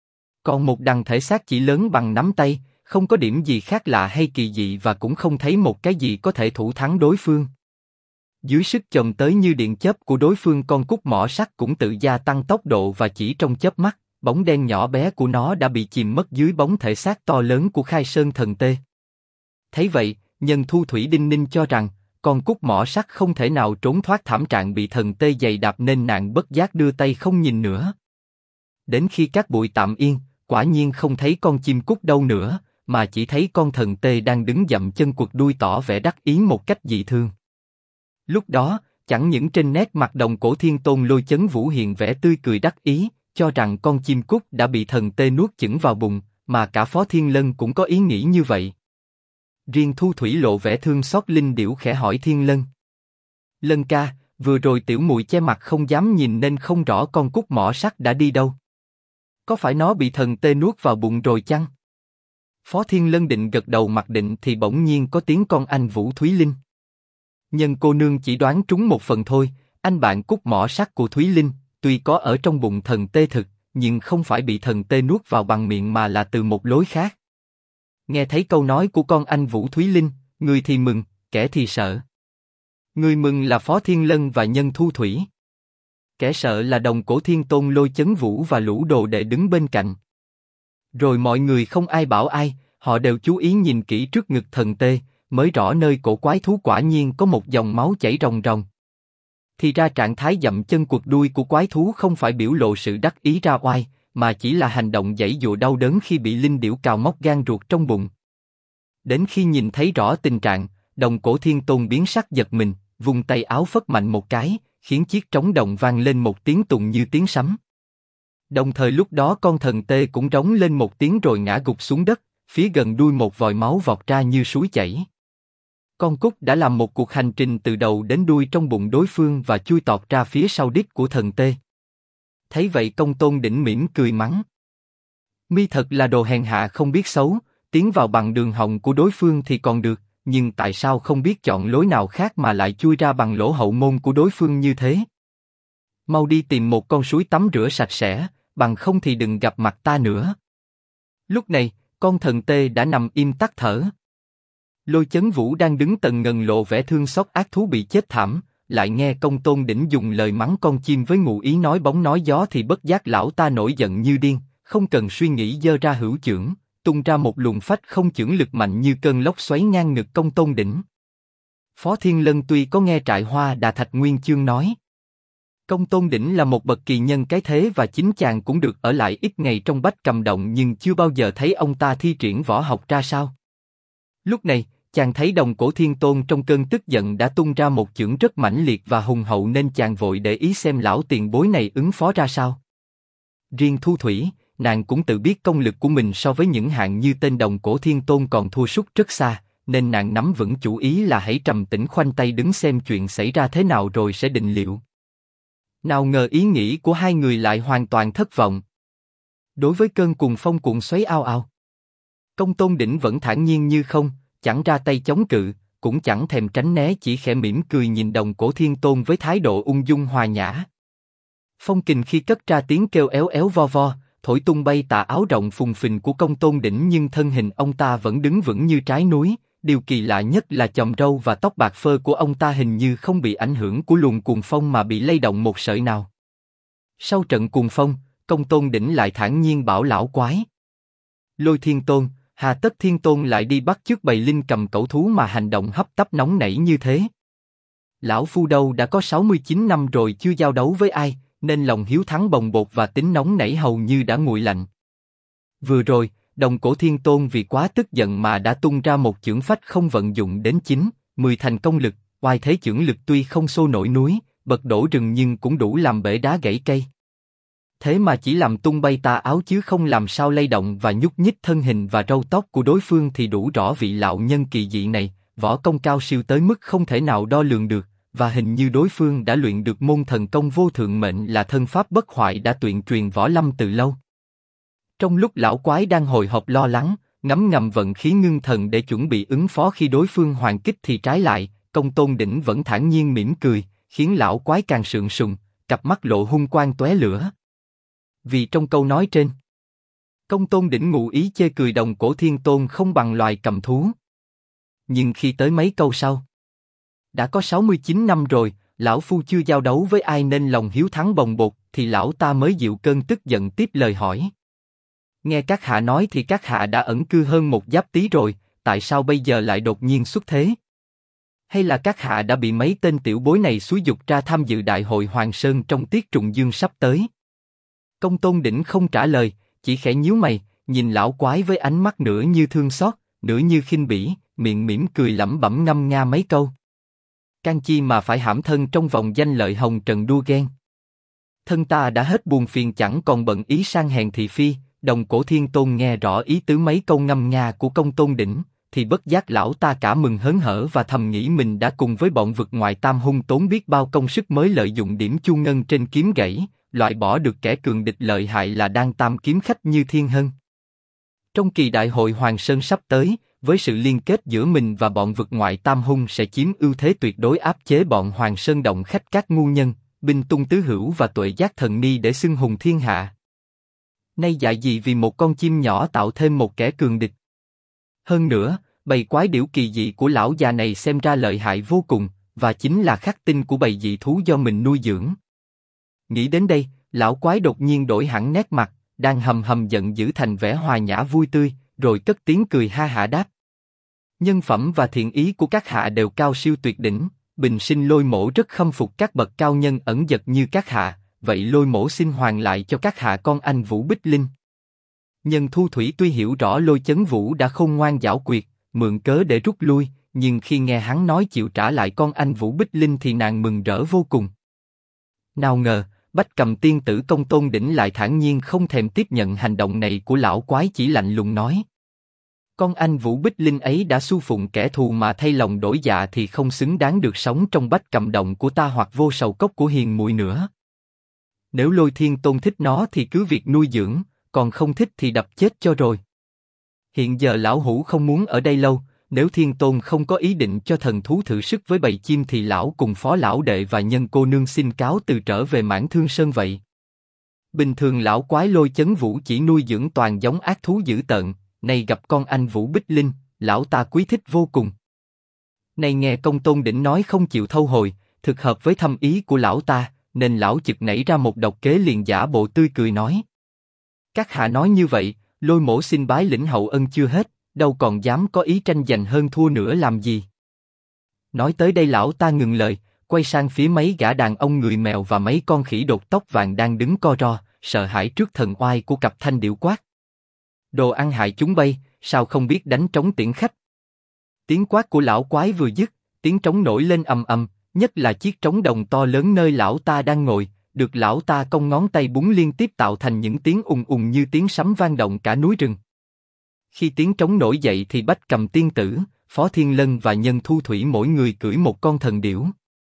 Còn một đằng thể xác chỉ lớn bằng nắm tay, không có điểm gì khác lạ hay kỳ dị và cũng không thấy một cái gì có thể thủ thắng đối phương. Dưới sức chồm tới như điện chớp của đối phương, con cút mỏ sắt cũng tự gia tăng tốc độ và chỉ trong chớp mắt, bóng đen nhỏ bé của nó đã bị chìm mất dưới bóng thể xác to lớn của Khai Sơn thần tê. Thấy vậy, Nhân Thu Thủy đinh ninh cho rằng con cút mỏ sắt không thể nào trốn thoát thảm trạng bị thần tê giày đạp nên nàng bất giác đưa tay không nhìn nữa. Đến khi các bụi tạm yên, quả nhiên không thấy con chim cút đâu nữa, mà chỉ thấy con thần tê đang đứng dậm chân quật đuôi tỏ vẻ đắc ý một cách dị thương. Lúc đó, chẳng những trên nét mặt Đồng Cổ Thiên Tôn Lôi Chấn Vũ hiện vẻ tươi cười đắc ý, cho rằng con chim cút đã bị thần tê nuốt chửng vào bụng, mà cả Phó Thiên Lân cũng có ý nghĩ như vậy. Riêng Thu Thủy lộ vẻ thương xót linh điểu khẽ hỏi Thiên Lân: Lân ca, vừa rồi tiểu muội che mặt không dám nhìn nên không rõ con cút mỏ sắt đã đi đâu. Có phải nó bị thần tê nuốt vào bụng rồi chăng? Phó Thiên Lân định gật đầu mặc định thì bỗng nhiên có tiếng con anh Vũ Thúy Linh. Nhân cô nương chỉ đoán trúng một phần thôi, anh bạn cút mỏ sắt của Thúy Linh, tuy có ở trong bụng thần tê thực, nhưng không phải bị thần tê nuốt vào bằng miệng mà là từ một lối khác. Nghe thấy câu nói của con anh Vũ Thúy Linh, người thì mừng, kẻ thì sợ. Người mừng là Phó Thiên Lân và Nhân Thu Thủy. Kẻ sợ là Đồng Cổ Thiên Tôn Lôi Chấn Vũ và lũ đồ đệ đứng bên cạnh. Rồi mọi người không ai bảo ai, họ đều chú ý nhìn kỹ trước ngực thần tê, mới rõ nơi cổ quái thú quả nhiên có một dòng máu chảy ròng ròng. Thì ra trạng thái dậm chân quật đuôi của quái thú không phải biểu lộ sự đắc ý ra oai, mà chỉ là hành động giãy giụa đau đớn khi bị linh điểu cào móc gan ruột trong bụng. Đến khi nhìn thấy rõ tình trạng, Đồng Cổ Thiên Tôn biến sắc giật mình, vung tay áo phất mạnh một cái, khiến chiếc trống đồng vang lên một tiếng tùng như tiếng sấm. Đồng thời lúc đó con thần tê cũng rống lên một tiếng rồi ngã gục xuống đất, phía gần đuôi một vòi máu vọt ra như suối chảy. Con cút đã làm một cuộc hành trình từ đầu đến đuôi trong bụng đối phương và chui tọt ra phía sau đít của thần tê. Thấy vậy Công Tôn Đỉnh mỉm cười mắng: Mi thật là đồ hèn hạ không biết xấu, tiến vào bằng đường họng của đối phương thì còn được, nhưng tại sao không biết chọn lối nào khác mà lại chui ra bằng lỗ hậu môn của đối phương như thế? Mau đi tìm một con suối tắm rửa sạch sẽ, bằng không thì đừng gặp mặt ta nữa. Lúc này, con thần tê đã nằm im tắt thở. Lôi Chấn Vũ đang đứng tần ngần lộ vẻ thương xót ác thú bị chết thảm, lại nghe Công Tôn Đỉnh dùng lời mắng con chim với ngụ ý nói bóng nói gió thì bất giác lão ta nổi giận như điên, không cần suy nghĩ giơ ra hữu chưởng, tung ra một luồng phách không chưởng lực mạnh như cơn lốc xoáy ngang ngực Công Tôn Đỉnh. Phó Thiên Lân tuy có nghe Trại Hoa Đà Thạch Nguyên Chương nói Công Tôn Đỉnh là một bậc kỳ nhân cái thế và chính chàng cũng được ở lại ít ngày trong Bách Cầm Động nhưng chưa bao giờ thấy ông ta thi triển võ học ra sao. Lúc này, chàng thấy Đồng Cổ Thiên Tôn trong cơn tức giận đã tung ra một chưởng rất mãnh liệt và hùng hậu nên chàng vội để ý xem lão tiền bối này ứng phó ra sao. Riêng Thu Thủy, nàng cũng tự biết công lực của mình so với những hạng như tên Đồng Cổ Thiên Tôn còn thua sút rất xa, nên nàng nắm vững chủ ý là hãy trầm tĩnh khoanh tay đứng xem chuyện xảy ra thế nào rồi sẽ định liệu. Nào ngờ ý nghĩ của hai người lại hoàn toàn thất vọng. Đối với cơn cuồng phong cuộn xoáy ao ao, Công Tôn Đỉnh vẫn thản nhiên như không, chẳng ra tay chống cự, cũng chẳng thèm tránh né, chỉ khẽ mỉm cười nhìn Đồng Cổ Thiên Tôn với thái độ ung dung hòa nhã. Phong kình khi cất ra tiếng kêu éo éo vo vo, thổi tung bay tà áo rộng phùng phình của Công Tôn Đỉnh nhưng thân hình ông ta vẫn đứng vững như trái núi. Điều kỳ lạ nhất là chòm râu và tóc bạc phơ của ông ta hình như không bị ảnh hưởng của luồng cuồng phong mà bị lay động một sợi nào. Sau trận cuồng phong, Công Tôn Đỉnh lại thản nhiên bảo lão quái: Lôi Thiên Tôn, Hà tất Thiên Tôn lại đi bắt chước bầy linh cầm cẩu thú mà hành động hấp tấp nóng nảy như thế? Lão phu đâu đã có 69 năm rồi chưa giao đấu với ai, nên lòng hiếu thắng bồng bột và tính nóng nảy hầu như đã nguội lạnh. Vừa rồi, Đồng Cổ Thiên Tôn vì quá tức giận mà đã tung ra một chưởng phách không vận dụng đến 9-10 thành công lực, oai thế chưởng lực tuy không xô nổi núi, bật đổ rừng nhưng cũng đủ làm bể đá gãy cây. Thế mà chỉ làm tung bay tà áo chứ không làm sao lay động và nhúc nhích thân hình và râu tóc của đối phương thì đủ rõ vị lão nhân kỳ dị này, võ công cao siêu tới mức không thể nào đo lường được, và hình như đối phương đã luyện được môn thần công vô thượng mệnh là thân pháp bất hoại đã tuyện truyền võ lâm từ lâu. Trong lúc lão quái đang hồi hộp lo lắng, ngấm ngầm vận khí ngưng thần để chuẩn bị ứng phó khi đối phương hoàn kích thì trái lại, Công Tôn Đỉnh vẫn thản nhiên mỉm cười, khiến lão quái càng sượng sùng, cặp mắt lộ hung quang tóe lửa. Vì trong câu nói trên, Công Tôn Đỉnh ngụ ý chê cười Đồng Cổ Thiên Tôn không bằng loài cầm thú. Nhưng khi tới mấy câu sau, đã có 69 năm rồi, lão phu chưa giao đấu với ai nên lòng hiếu thắng bồng bột, thì lão ta mới dịu cơn tức giận tiếp lời hỏi. Nghe các hạ nói thì các hạ đã ẩn cư hơn một giáp tý rồi, tại sao bây giờ lại đột nhiên xuất thế? Hay là các hạ đã bị mấy tên tiểu bối này xúi giục ra tham dự đại hội Hoàng Sơn trong tiết trùng dương sắp tới? Công Tôn Đỉnh không trả lời, chỉ khẽ nhíu mày, nhìn lão quái với ánh mắt nửa như thương xót, nửa như khinh bỉ, miệng mỉm cười lẩm bẩm ngâm nga mấy câu. Can chi mà phải hãm thân trong vòng danh lợi hồng trần đua ghen. Thân ta đã hết buồn phiền chẳng còn bận ý sang hèn thị phi. Đồng Cổ Thiên Tôn nghe rõ ý tứ mấy câu ngâm nga của Công Tôn Đỉnh, thì bất giác lão ta cả mừng hớn hở và thầm nghĩ mình đã cùng với bọn vực ngoại tam hung tốn biết bao công sức mới lợi dụng điểm chu ngân trên kiếm gãy, loại bỏ được kẻ cường địch lợi hại là Đan Tam kiếm khách như Thiên Hân. Trong kỳ đại hội Hoàng Sơn sắp tới, với sự liên kết giữa mình và bọn vực ngoại tam hung sẽ chiếm ưu thế tuyệt đối áp chế bọn Hoàng Sơn động khách các ngu nhân, binh tung tứ hữu và tuệ giác thần ni để xưng hùng thiên hạ. Nay dại gì vì một con chim nhỏ tạo thêm một kẻ cường địch. Hơn nữa, bầy quái điểu kỳ dị của lão già này xem ra lợi hại vô cùng, và chính là khắc tinh của bầy dị thú do mình nuôi dưỡng. Nghĩ đến đây, lão quái đột nhiên đổi hẳn nét mặt, đang hầm hầm giận dữ thành vẻ hòa nhã vui tươi, rồi cất tiếng cười ha hả đáp. Nhân phẩm và thiện ý của các hạ đều cao siêu tuyệt đỉnh, bình sinh Lôi Mỗ rất khâm phục các bậc cao nhân ẩn dật như các hạ. Vậy Lôi Mỗ xin hoàn lại cho các hạ con anh Vũ Bích Linh. Nhân Thu Thủy tuy hiểu rõ Lôi Chấn Vũ đã khôn ngoan giảo quyệt, mượn cớ để rút lui, nhưng khi nghe hắn nói chịu trả lại con anh Vũ Bích Linh thì nàng mừng rỡ vô cùng. Nào ngờ, Bách Cầm tiên tử Công Tôn Đỉnh lại thản nhiên không thèm tiếp nhận hành động này của lão quái, chỉ lạnh lùng nói. Con anh Vũ Bích Linh ấy đã su phụng kẻ thù mà thay lòng đổi dạ thì không xứng đáng được sống trong Bách Cầm động của ta hoặc Vô Sầu cốc của hiền muội nữa. Nếu Lôi Thiên Tôn thích nó thì cứ việc nuôi dưỡng, còn không thích thì đập chết cho rồi. Hiện giờ lão hủ không muốn ở đây lâu, nếu Thiên Tôn không có ý định cho thần thú thử sức với bầy chim thì lão cùng phó lão đệ và Nhân cô nương xin cáo từ trở về Mãn Thương Sơn vậy. Bình thường lão quái Lôi Chấn Vũ chỉ nuôi dưỡng toàn giống ác thú dữ tợn, nay gặp con anh Vũ Bích Linh, lão ta quý thích vô cùng. Nay nghe Công Tôn Đỉnh nói không chịu thâu hồi, thực hợp với thâm ý của lão ta, nên lão chực nảy ra một độc kế liền giả bộ tươi cười nói. Các hạ nói như vậy, Lôi Mỗ xin bái lĩnh hậu ân chưa hết, đâu còn dám có ý tranh giành hơn thua nữa làm gì. Nói tới đây lão ta ngừng lời, quay sang phía mấy gã đàn ông người mèo và mấy con khỉ đột tóc vàng đang đứng co ro, sợ hãi trước thần oai của cặp thanh điểu quát. Đồ ăn hại chúng bay, sao không biết đánh trống tiễn khách. Tiếng quát của lão quái vừa dứt, tiếng trống nổi lên ầm ầm, nhất là chiếc trống đồng to lớn nơi lão ta đang ngồi, được lão ta cong ngón tay búng liên tiếp tạo thành những tiếng ùng ùng như tiếng sấm vang động cả núi rừng. Khi tiếng trống nổi dậy thì Bách Cầm tiên tử, Phó Thiên Lân và Nhân Thu Thủy mỗi người cưỡi một con thần điểu,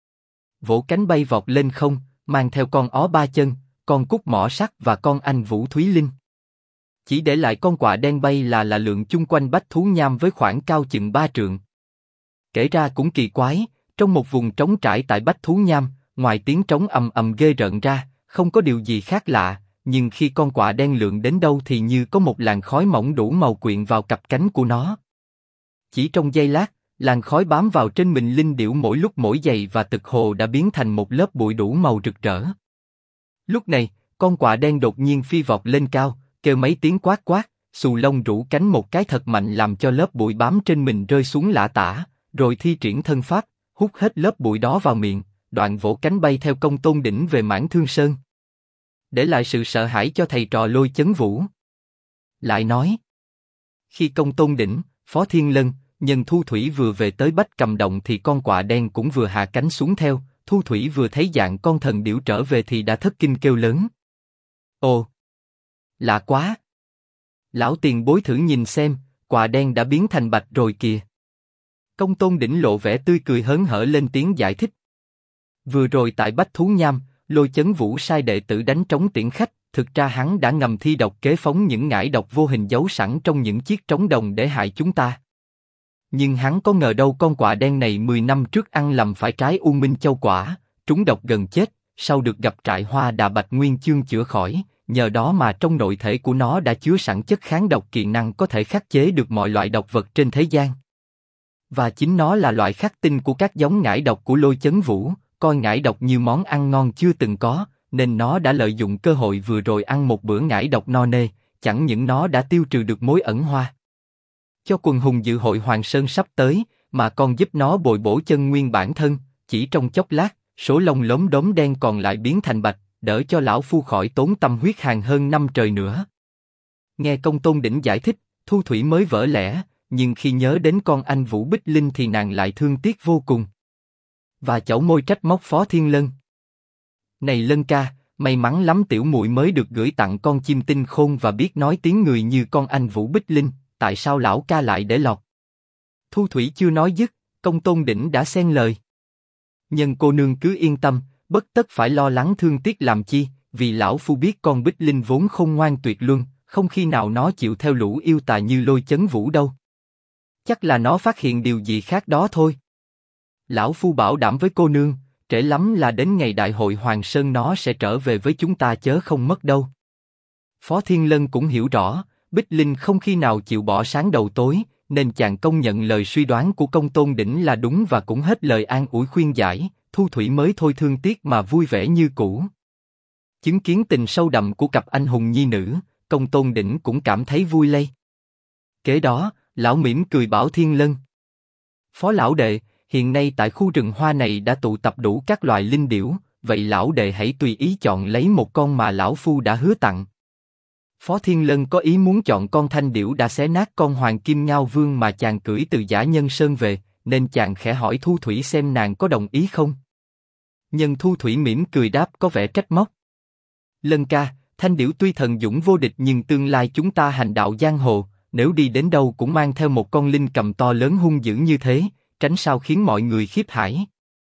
vỗ cánh bay vọt lên không, mang theo con ó ba chân, con cúc mỏ sắt và con anh Vũ Thúy Linh. Chỉ để lại con quạ đen bay là lượn chung quanh bách thú nham với khoảng cao chừng 3 trượng. Kể ra cũng kỳ quái, trong một vùng trống trải tại bách thú nham, ngoài tiếng trống ầm ầm ghê rợn ra, không có điều gì khác lạ, nhưng khi con quạ đen lượn đến đâu thì như có một làn khói mỏng đủ màu quyện vào cặp cánh của nó. Chỉ trong giây lát, làn khói bám vào trên mình linh điểu mỗi lúc mỗi dày và tực hồ đã biến thành một lớp bụi đủ màu rực rỡ. Lúc này, con quạ đen đột nhiên phi vọt lên cao, kêu mấy tiếng quát quát, Xù lông rũ cánh một cái thật mạnh làm cho lớp bụi bám trên mình rơi xuống lả tả, rồi thi triển thân pháp, hút hết lớp bụi đó vào miệng, đoạn vỗ cánh bay theo Công Tôn Đỉnh về Mãn Thương Sơn. Để lại sự sợ hãi cho thầy trò Lôi Chấn Vũ. Lại nói, khi Công Tôn Đỉnh, Phó Thiên Lân, Nhân Thu Thủy vừa về tới Bách Cầm Động thì con quạ đen cũng vừa hạ cánh xuống theo. Thu Thủy vừa thấy dạng con thần điểu trở về thì đã thất kinh kêu lớn. Ồ! Lạ quá! Lão tiền bối thử nhìn xem, quạ đen đã biến thành bạch rồi kìa. Công Tôn Đỉnh lộ vẻ tươi cười hớn hở lên tiếng giải thích. Vừa rồi tại Bách Thú Nham, Lôi Chấn Vũ sai đệ tử đánh trống tiễn khách, thực ra hắn đã ngầm thi độc kế phóng những ngải độc vô hình giấu sẵn trong những chiếc trống đồng để hại chúng ta. Nhưng hắn có ngờ đâu con quạ đen này 10 năm trước ăn lầm phải trái U Minh Châu quả, trúng độc gần chết, sau được gặp trại Hoa Đà Bạch Nguyên Chương chữa khỏi, nhờ đó mà trong nội thể của nó đã chứa sẵn chất kháng độc kỳ năng có thể khắc chế được mọi loại độc vật trên thế gian. Và chính nó là loại khắc tinh của các giống ngải độc của Lôi Chấn Vũ, coi ngải độc như món ăn ngon chưa từng có, nên nó đã lợi dụng cơ hội vừa rồi ăn một bữa ngải độc no nê, chẳng những nó đã tiêu trừ được mối ẩn hoa cho quần hùng dự hội Hoàng Sơn sắp tới, mà còn giúp nó bồi bổ chân nguyên bản thân, chỉ trong chốc lát, số lông lốm đốm đen còn lại biến thành bạch, đỡ cho lão phu khỏi tốn tâm huyết hàng hơn năm trời nữa. Nghe Công Tôn Đỉnh giải thích, Thu Thủy mới vỡ lẽ, nhưng khi nhớ đến con anh Vũ Bích Linh thì nàng lại thương tiếc vô cùng. Và chẩu môi trách móc Phó Thiên Lân. Này Lân ca, may mắn lắm tiểu muội mới được gửi tặng con chim tinh khôn và biết nói tiếng người như con anh Vũ Bích Linh, tại sao lão ca lại để lọt? Thu Thủy chưa nói dứt, Công Tôn Đỉnh đã xen lời. Nhân cô nương cứ yên tâm, bất tất phải lo lắng thương tiếc làm chi, vì lão phu biết con Bích Linh vốn khôn ngoan tuyệt luân, không khi nào nó chịu theo lũ yêu tà như Lôi Chấn Vũ đâu. Chắc là nó phát hiện điều gì khác đó thôi. Lão phu bảo đảm với cô nương, trễ lắm là đến ngày đại hội Hoàng Sơn nó sẽ trở về với chúng ta chớ không mất đâu. Phó Thiên Lân cũng hiểu rõ, Bích Linh không khi nào chịu bỏ sáng đầu tối, nên chàng công nhận lời suy đoán của Công Tôn Đỉnh là đúng và cũng hết lời an ủi khuyên giải, Thu Thủy mới thôi thương tiếc mà vui vẻ như cũ. Chứng kiến tình sâu đậm của cặp anh hùng nhi nữ, Công Tôn Đỉnh cũng cảm thấy vui lây. Kế đó, lão mỉm cười bảo Thiên Lân. Phó lão đệ, hiện nay tại khu rừng hoa này đã tụ tập đủ các loài linh điểu, vậy lão đệ hãy tùy ý chọn lấy một con mà lão phu đã hứa tặng. Phó Thiên Lân có ý muốn chọn con thanh điểu đã xé nát con Hoàng Kim Ngao Vương mà chàng cưỡi từ Dã Nhân Sơn về, nên chàng khẽ hỏi Thu Thủy xem nàng có đồng ý không. Nhân Thu Thủy mỉm cười đáp có vẻ trách móc. Lân ca, thanh điểu tuy thần dũng vô địch nhưng tương lai chúng ta hành đạo giang hồ, nếu đi đến đâu cũng mang theo một con linh cầm to lớn hung dữ như thế, tránh sao khiến mọi người khiếp hãi.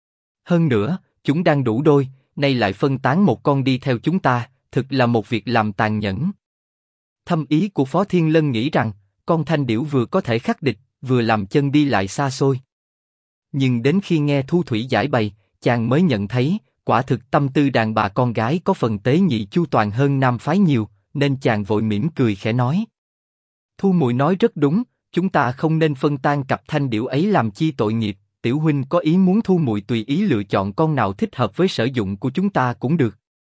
Hơn nữa, chúng đang đủ đôi, nay lại phân tán một con đi theo chúng ta, thực là một việc làm tàn nhẫn. Thâm ý của Phó Thiên Lân nghĩ rằng, con thanh điểu vừa có thể khắc địch, vừa làm chân đi lại xa xôi. Nhưng đến khi nghe Thu Thủy giải bày, chàng mới nhận thấy, quả thực tâm tư đàn bà con gái có phần tế nhị chu toàn hơn nam phái nhiều, nên chàng vội mỉm cười khẽ nói. Thu muội nói rất đúng, chúng ta không nên phân tan cặp thanh điểu ấy làm chi tội nghiệp, tiểu huynh có ý muốn Thu muội tùy ý lựa chọn con nào thích hợp với sử dụng của chúng ta cũng được.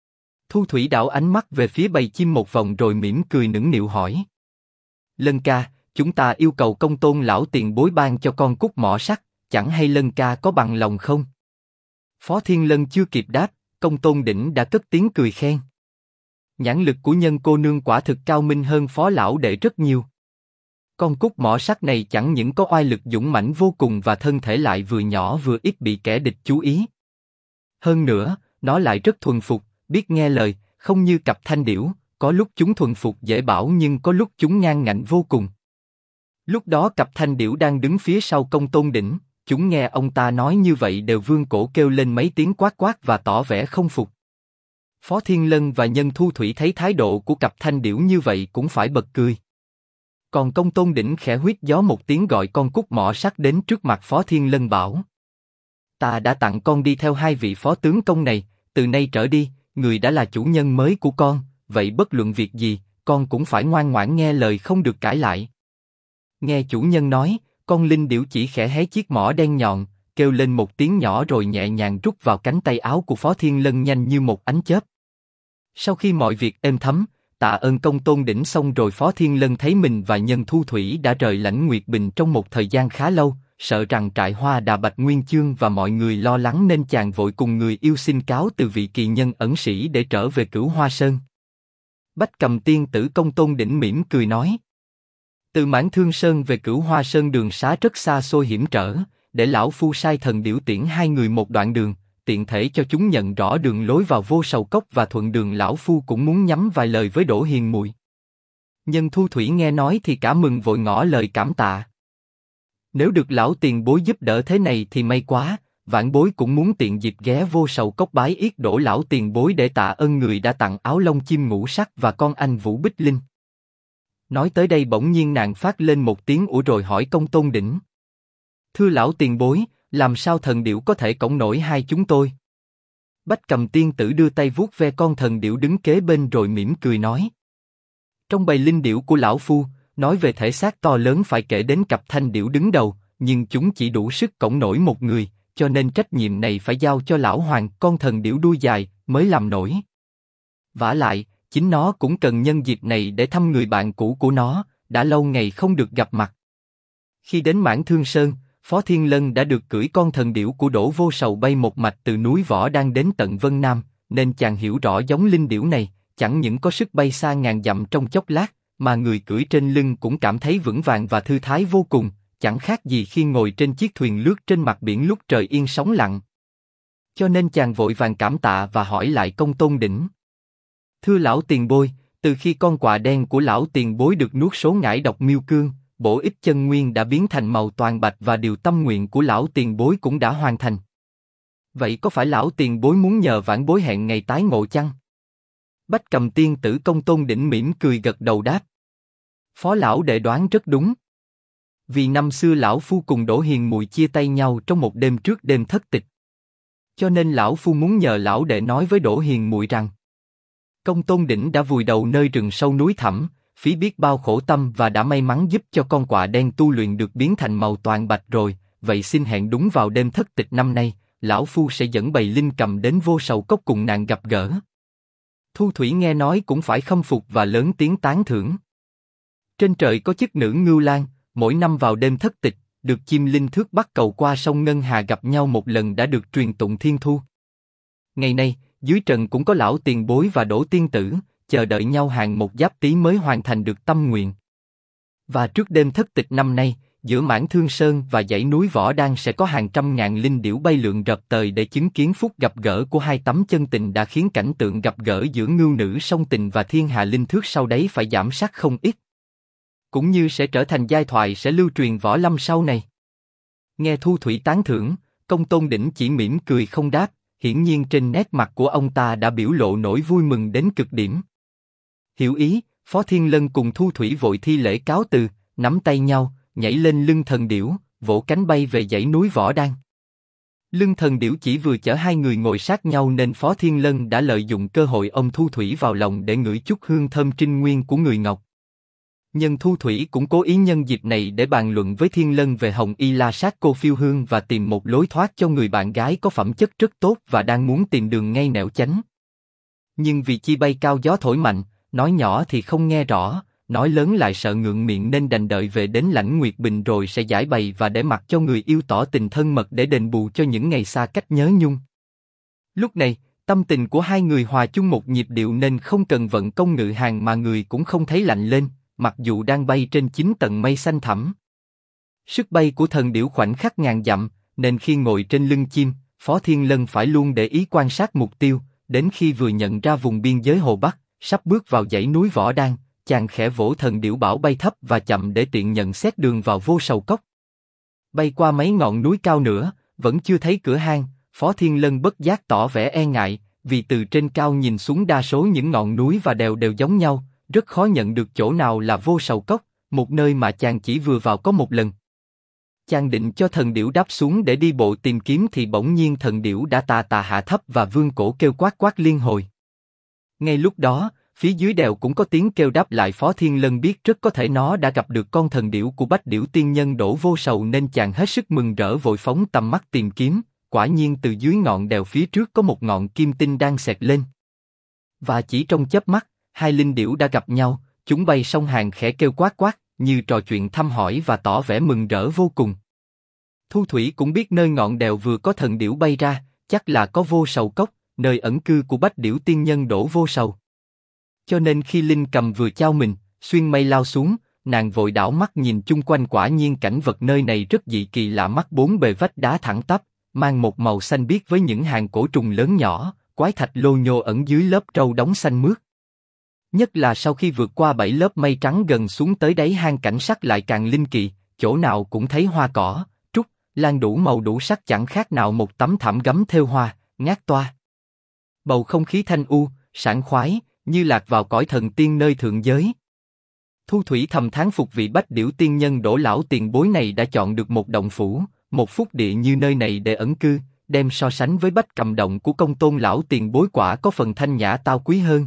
Thu Thủy đảo ánh mắt về phía bầy chim một vòng rồi mỉm cười nũng nịu hỏi. Lân ca, chúng ta yêu cầu Công Tôn lão tiền bối ban cho con cúc mỏ sắt, chẳng hay Lân ca có bằng lòng không? Phó Thiên Lân chưa kịp đáp, Công Tôn Đỉnh đã cất tiếng cười khen. Nhãn lực của Nhân cô nương quả thực cao minh hơn Phó lão đệ rất nhiều. Con cúc mỏ sắt này chẳng những có oai lực dũng mãnh vô cùng và thân thể lại vừa nhỏ vừa ít bị kẻ địch chú ý. Hơn nữa, nó lại rất thuần phục, biết nghe lời, không như cặp thanh điểu, có lúc chúng thuần phục dễ bảo nhưng có lúc chúng ngang ngạnh vô cùng. Lúc đó cặp thanh điểu đang đứng phía sau Công Tôn Đỉnh, chúng nghe ông ta nói như vậy đều vươn cổ kêu lên mấy tiếng quát quát và tỏ vẻ không phục. Phó Thiên Lân và Nhân Thu Thủy thấy thái độ của cặp thanh điểu như vậy cũng phải bật cười. Còn Công Tôn Đỉnh khẽ huýt gió một tiếng gọi con cúc mỏ sắt đến trước mặt Phó Thiên Lân bảo. Ta đã tặng con đi theo hai vị phó tướng công này, từ nay trở đi, người đã là chủ nhân mới của con, vậy bất luận việc gì, con cũng phải ngoan ngoãn nghe lời không được cãi lại. Nghe chủ nhân nói, con linh điểu chỉ khẽ hé chiếc mỏ đen nhọn, kêu lên một tiếng nhỏ rồi nhẹ nhàng rút vào cánh tay áo của Phó Thiên Lân nhanh như một ánh chớp. Sau khi mọi việc êm thấm, tạ ơn Công Tôn Đỉnh xong rồi Phó Thiên Lân thấy mình và Nhân Thu Thủy đã rời lãnh Nguyệt Bình trong một thời gian khá lâu, sợ rằng trại Hoa Đà Bạch Nguyên Chương và mọi người lo lắng nên chàng vội cùng người yêu xin cáo từ vị kỳ nhân ẩn sĩ để trở về Cửu Hoa Sơn. Bách Cầm Tiên tử Công Tôn Đỉnh mỉm cười nói. Từ Mãn Thương Sơn về Cửu Hoa Sơn đường xá rất xa xôi hiểm trở, để lão phu sai thần điểu tiễn hai người một đoạn đường, tiện thể cho chúng nhận rõ đường lối vào Vô Sầu Cốc và thuận đường lão phu cũng muốn nhắm vài lời với Đỗ Hiền Muội. Nhân Thu Thủy nghe nói thì cả mừng vội ngỏ lời cảm tạ. Nếu được lão tiền bối giúp đỡ thế này thì may quá, vãn bối cũng muốn tiện dịp ghé Vô Sầu Cốc bái yết Đỗ lão tiền bối để tạ ơn người đã tặng áo lông chim ngũ sắc và con anh Vũ Bích Linh. Nói tới đây bỗng nhiên nàng phát lên một tiếng ủa rồi hỏi Công Tôn Đỉnh. Thưa lão tiền bối, làm sao thần điểu có thể cõng nổi hai chúng tôi? Bách Cầm Tiên tử đưa tay vuốt ve con thần điểu đứng kế bên rồi mỉm cười nói. Trong bầy linh điểu của lão phu, nói về thể xác to lớn phải kể đến cặp thanh điểu đứng đầu, nhưng chúng chỉ đủ sức cõng nổi một người, cho nên trách nhiệm này phải giao cho lão hoàng con thần điểu đuôi dài mới làm nổi. Vả lại, chính nó cũng cần nhân dịp này để thăm người bạn cũ của nó, đã lâu ngày không được gặp mặt. Khi đến Mãn Thương Sơn, Phó Thiên Lân đã được cưỡi con thần điểu của Đỗ Vô Sầu bay một mạch từ núi Võ Đan đến tận Vân Nam, nên chàng hiểu rõ giống linh điểu này, chẳng những có sức bay xa ngàn dặm trong chốc lát, mà người cưỡi trên lưng cũng cảm thấy vững vàng và thư thái vô cùng, chẳng khác gì khi ngồi trên chiếc thuyền lướt trên mặt biển lúc trời yên sóng lặng. Cho nên chàng vội vàng cảm tạ và hỏi lại Công Tôn Đỉnh. Thưa lão tiền bối, từ khi con quạ đen của lão tiền bối được nuốt số ngải độc miêu cương, bổ ích chân nguyên đã biến thành màu toàn bạch và điều tâm nguyện của lão tiền bối cũng đã hoàn thành. Vậy có phải lão tiền bối muốn nhờ vãn bối hẹn ngày tái ngộ chăng? Bách Cầm Tiên tử Công Tôn Đỉnh mỉm cười gật đầu đáp. Phó lão đệ đoán rất đúng. Vì năm xưa lão phu cùng Đỗ Hiền Muội chia tay nhau trong một đêm trước đêm thất tịch, cho nên lão phu muốn nhờ lão đệ nói với Đỗ Hiền Muội rằng Công Tôn Đỉnh đã vùi đầu nơi rừng sâu núi thẳm, phí biết bao khổ tâm và đã may mắn giúp cho con quạ đen tu luyện được biến thành màu toàn bạch rồi. Vậy xin hẹn đúng vào đêm thất tịch năm nay, lão phu sẽ dẫn bầy linh cầm đến Vô Sầu Cốc cùng nàng gặp gỡ. Thu Thủy nghe nói cũng phải khâm phục và lớn tiếng tán thưởng. Trên trời có chức nữ Ngưu Lang, mỗi năm vào đêm thất tịch, được chim linh thước bắc cầu qua sông Ngân Hà gặp nhau một lần đã được truyền tụng thiên thu. Ngày nay, dưới trần cũng có lão tiền bối và Đỗ tiên tử, chờ đợi nhau hàng một giáp tý mới hoàn thành được tâm nguyện. Và trước đêm thất tịch năm nay, giữa Mãn Thương Sơn và dãy núi Võ Đan sẽ có hàng trăm ngàn linh điểu bay lượn rập tời để chứng kiến phút gặp gỡ của hai tấm chân tình đã khiến cảnh tượng gặp gỡ giữa ngưu nữ song tình và thiên hà linh thước sau đấy phải giảm sắc không ít. Cũng như sẽ trở thành giai thoại sẽ lưu truyền võ lâm sau này. Nghe Thu Thủy tán thưởng, Công Tôn Đỉnh chỉ mỉm cười không đáp, hiển nhiên trên nét mặt của ông ta đã biểu lộ nỗi vui mừng đến cực điểm. Hiểu ý, Phó Thiên Lân cùng Thu Thủy vội thi lễ cáo từ, nắm tay nhau, nhảy lên lưng thần điểu, vỗ cánh bay về dãy núi Võ Đan. Lưng thần điểu chỉ vừa chở hai người ngồi sát nhau nên Phó Thiên Lân đã lợi dụng cơ hội ôm Thu Thủy vào lòng để ngửi chút hương thơm trinh nguyên của người ngọc. Nhân Thu Thủy cũng cố ý nhân dịp này để bàn luận với Thiên Lân về Hồng Y La Sát cô phiêu hương và tìm một lối thoát cho người bạn gái có phẩm chất rất tốt và đang muốn tìm đường ngay nẻo chánh. Nhưng vì chi bay cao gió thổi mạnh, nói nhỏ thì không nghe rõ, nói lớn lại sợ ngượng miệng nên đành đợi về đến lãnh Nguyệt Bình rồi sẽ giải bày và để mặc cho người yêu tỏ tình thân mật để đền bù cho những ngày xa cách nhớ nhung. Lúc này, tâm tình của hai người hòa chung một nhịp điệu nên không cần vận công ngự hàng mà người cũng không thấy lạnh lên, mặc dù đang bay trên 9 tầng mây xanh thẳm. Sức bay của thần điểu khoảnh khắc ngàn dặm, nên khi ngồi trên lưng chim, Phó Thiên Lân phải luôn để ý quan sát mục tiêu, đến khi vừa nhận ra vùng biên giới Hồ Bắc, sắp bước vào dãy núi Võ Đan, chàng khẽ vỗ thần điểu bảo bay thấp và chậm để tiện nhận xét đường vào Vô Sầu Cốc. Bay qua mấy ngọn núi cao nữa, vẫn chưa thấy cửa hang, Phó Thiên Lân bất giác tỏ vẻ e ngại, vì từ trên cao nhìn xuống đa số những ngọn núi và đèo đều giống nhau, rất khó nhận được chỗ nào là Vô Sầu Cốc, một nơi mà chàng chỉ vừa vào có một lần. Chàng định cho thần điểu đáp xuống để đi bộ tìm kiếm thì bỗng nhiên thần điểu đã tà tà hạ thấp và vươn cổ kêu quát quát liên hồi. Ngay lúc đó, phía dưới đèo cũng có tiếng kêu đáp lại. Phó Thiên Lân biết rất có thể nó đã gặp được con thần điểu của Bách Điểu Tiên Nhân Đỗ Vô Sầu nên chàng hết sức mừng rỡ vội phóng tầm mắt tìm kiếm. Quả nhiên từ dưới ngọn đèo phía trước có một ngọn kim tinh đang xẹt lên. Và chỉ trong chớp mắt, hai linh điểu đã gặp nhau, chúng bay song hàng khẽ kêu quát quát, như trò chuyện thăm hỏi và tỏ vẻ mừng rỡ vô cùng. Thu thủy cũng biết nơi ngọn đèo vừa có thần điểu bay ra, chắc là có Vô Sầu Cốc, nơi ẩn cư của Bách Điểu Tiên Nhân Đỗ Vô Sầu. Cho nên khi Linh Cầm vừa chào mình, xuyên mây lao xuống, nàng vội đảo mắt nhìn chung quanh, quả nhiên cảnh vật nơi này rất dị kỳ lạ mắt, bốn bề vách đá thẳng tắp, mang một màu xanh biếc với những hàng cổ trùng lớn nhỏ, quái thạch lô nhô ẩn dưới lớp trâu đóng xanh mướt. Nhất là sau khi vượt qua 7 lớp mây trắng gần xuống tới đáy hang, cảnh sắc lại càng linh kỳ, chỗ nào cũng thấy hoa cỏ, trúc, lan đủ màu đủ sắc, chẳng khác nào một tấm thảm gấm thêu hoa, ngát toa. Bầu không khí thanh u, sảng khoái, như lạc vào cõi thần tiên nơi thượng giới. Thu thủy thầm thán phục vị Bách Điểu Tiên Nhân Đỗ lão tiền bối này đã chọn được một động phủ, một phúc địa như nơi này để ẩn cư, đem so sánh với Bách Cầm Động của Công Tôn lão tiền bối quả có phần thanh nhã tao quý hơn.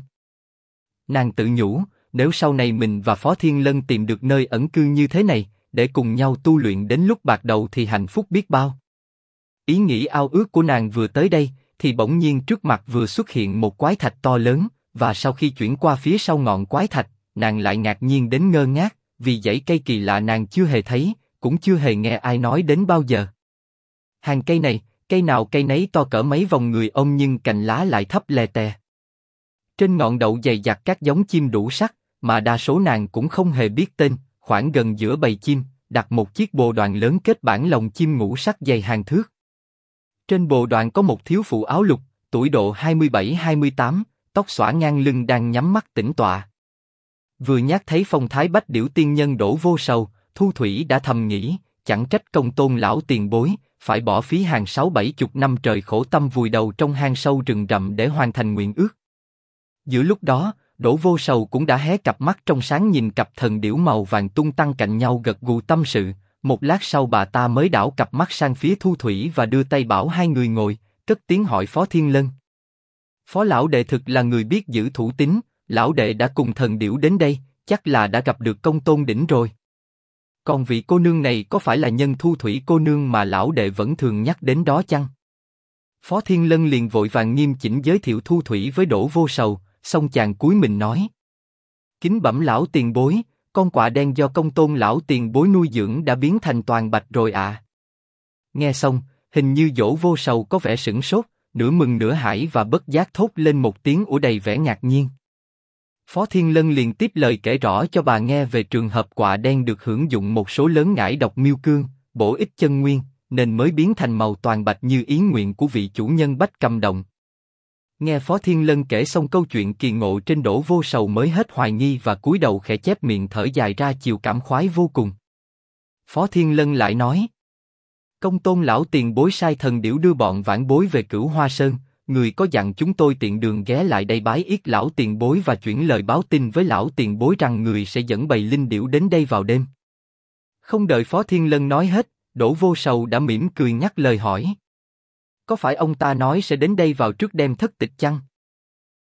Nàng tự nhủ, nếu sau này mình và Phó Thiên Lân tìm được nơi ẩn cư như thế này, để cùng nhau tu luyện đến lúc bạc đầu thì hạnh phúc biết bao. Ý nghĩ ao ước của nàng vừa tới đây, thì bỗng nhiên trước mặt vừa xuất hiện một quái thạch to lớn, và sau khi chuyển qua phía sau ngọn quái thạch, nàng lại ngạc nhiên đến ngơ ngác, vì dãy cây kỳ lạ nàng chưa hề thấy, cũng chưa hề nghe ai nói đến bao giờ. Hàng cây này, cây nào cây nấy to cỡ mấy vòng người ông, nhưng cành lá lại thấp lè tè. Trên ngọn đậu dày dặt các giống chim đủ sắc, mà đa số nàng cũng không hề biết tên. Khoảng gần giữa bầy chim, đặt một chiếc bồ đoàn lớn kết bản lồng chim ngũ sắc dày hàng thước. Trên bồ đoàn có một thiếu phụ áo lục, tuổi độ 27-28, tóc xõa ngang lưng đang nhắm mắt tĩnh tọa. Vừa nhắc thấy phong thái Bách Điểu Tiên Nhân Đỗ Vô Sầu, Thu thủy đã thầm nghĩ, chẳng trách Công Tôn lão tiền bối phải bỏ phí hàng 6-7 chục năm trời khổ tâm vùi đầu trong hang sâu rừng rậm để hoàn thành nguyện ước. Giữa lúc đó, Đỗ Vô Sầu cũng đã hé cặp mắt trong sáng nhìn cặp thần điểu màu vàng tung tăng cạnh nhau gật gù tâm sự. Một lát sau bà ta mới đảo cặp mắt sang phía Thu thủy và đưa tay bảo hai người ngồi, cất tiếng hỏi Phó Thiên Lân. Phó lão đệ thực là người biết giữ thủ tín, lão đệ đã cùng thần điểu đến đây, chắc là đã gặp được Công Tôn đỉnh rồi. Còn vị cô nương này có phải là nhân Thu thủy cô nương mà lão đệ vẫn thường nhắc đến đó chăng? Phó Thiên Lân liền vội vàng nghiêm chỉnh giới thiệu Thu thủy với Đỗ Vô Sầu, xong chàng cúi mình nói: kính bẩm lão tiền bối, con quạ đen do Công Tôn lão tiền bối nuôi dưỡng đã biến thành toàn bạch rồi ạ. Nghe xong, hình như Đỗ Vô Sầu có vẻ sửng sốt, nửa mừng nửa hãi và bất giác thốt lên một tiếng ủa đầy vẻ ngạc nhiên. Phó Thiên Lân liền tiếp lời kể rõ cho bà nghe về trường hợp quạ đen được hưởng dụng một số lớn ngải độc miêu cương, bổ ích chân nguyên, nên mới biến thành màu toàn bạch như ý nguyện của vị chủ nhân Bách Cầm Động. Nghe Phó Thiên Lân kể xong câu chuyện kỳ ngộ trên, Đỗ Vô Sầu mới hết hoài nghi và cúi đầu khẽ chép miệng thở dài ra chiều cảm khoái vô cùng. Phó Thiên Lân lại nói: Công Tôn lão tiền bối sai thần điểu đưa bọn vãn bối về Cửu Hoa Sơn, người có dặn chúng tôi tiện đường ghé lại đây bái yết lão tiền bối và chuyển lời báo tin với lão tiền bối rằng người sẽ dẫn bầy linh điểu đến đây vào đêm. Không đợi Phó Thiên Lân nói hết, Đỗ Vô Sầu đã mỉm cười ngắt lời hỏi: có phải ông ta nói sẽ đến đây vào trước đêm thất tịch chăng?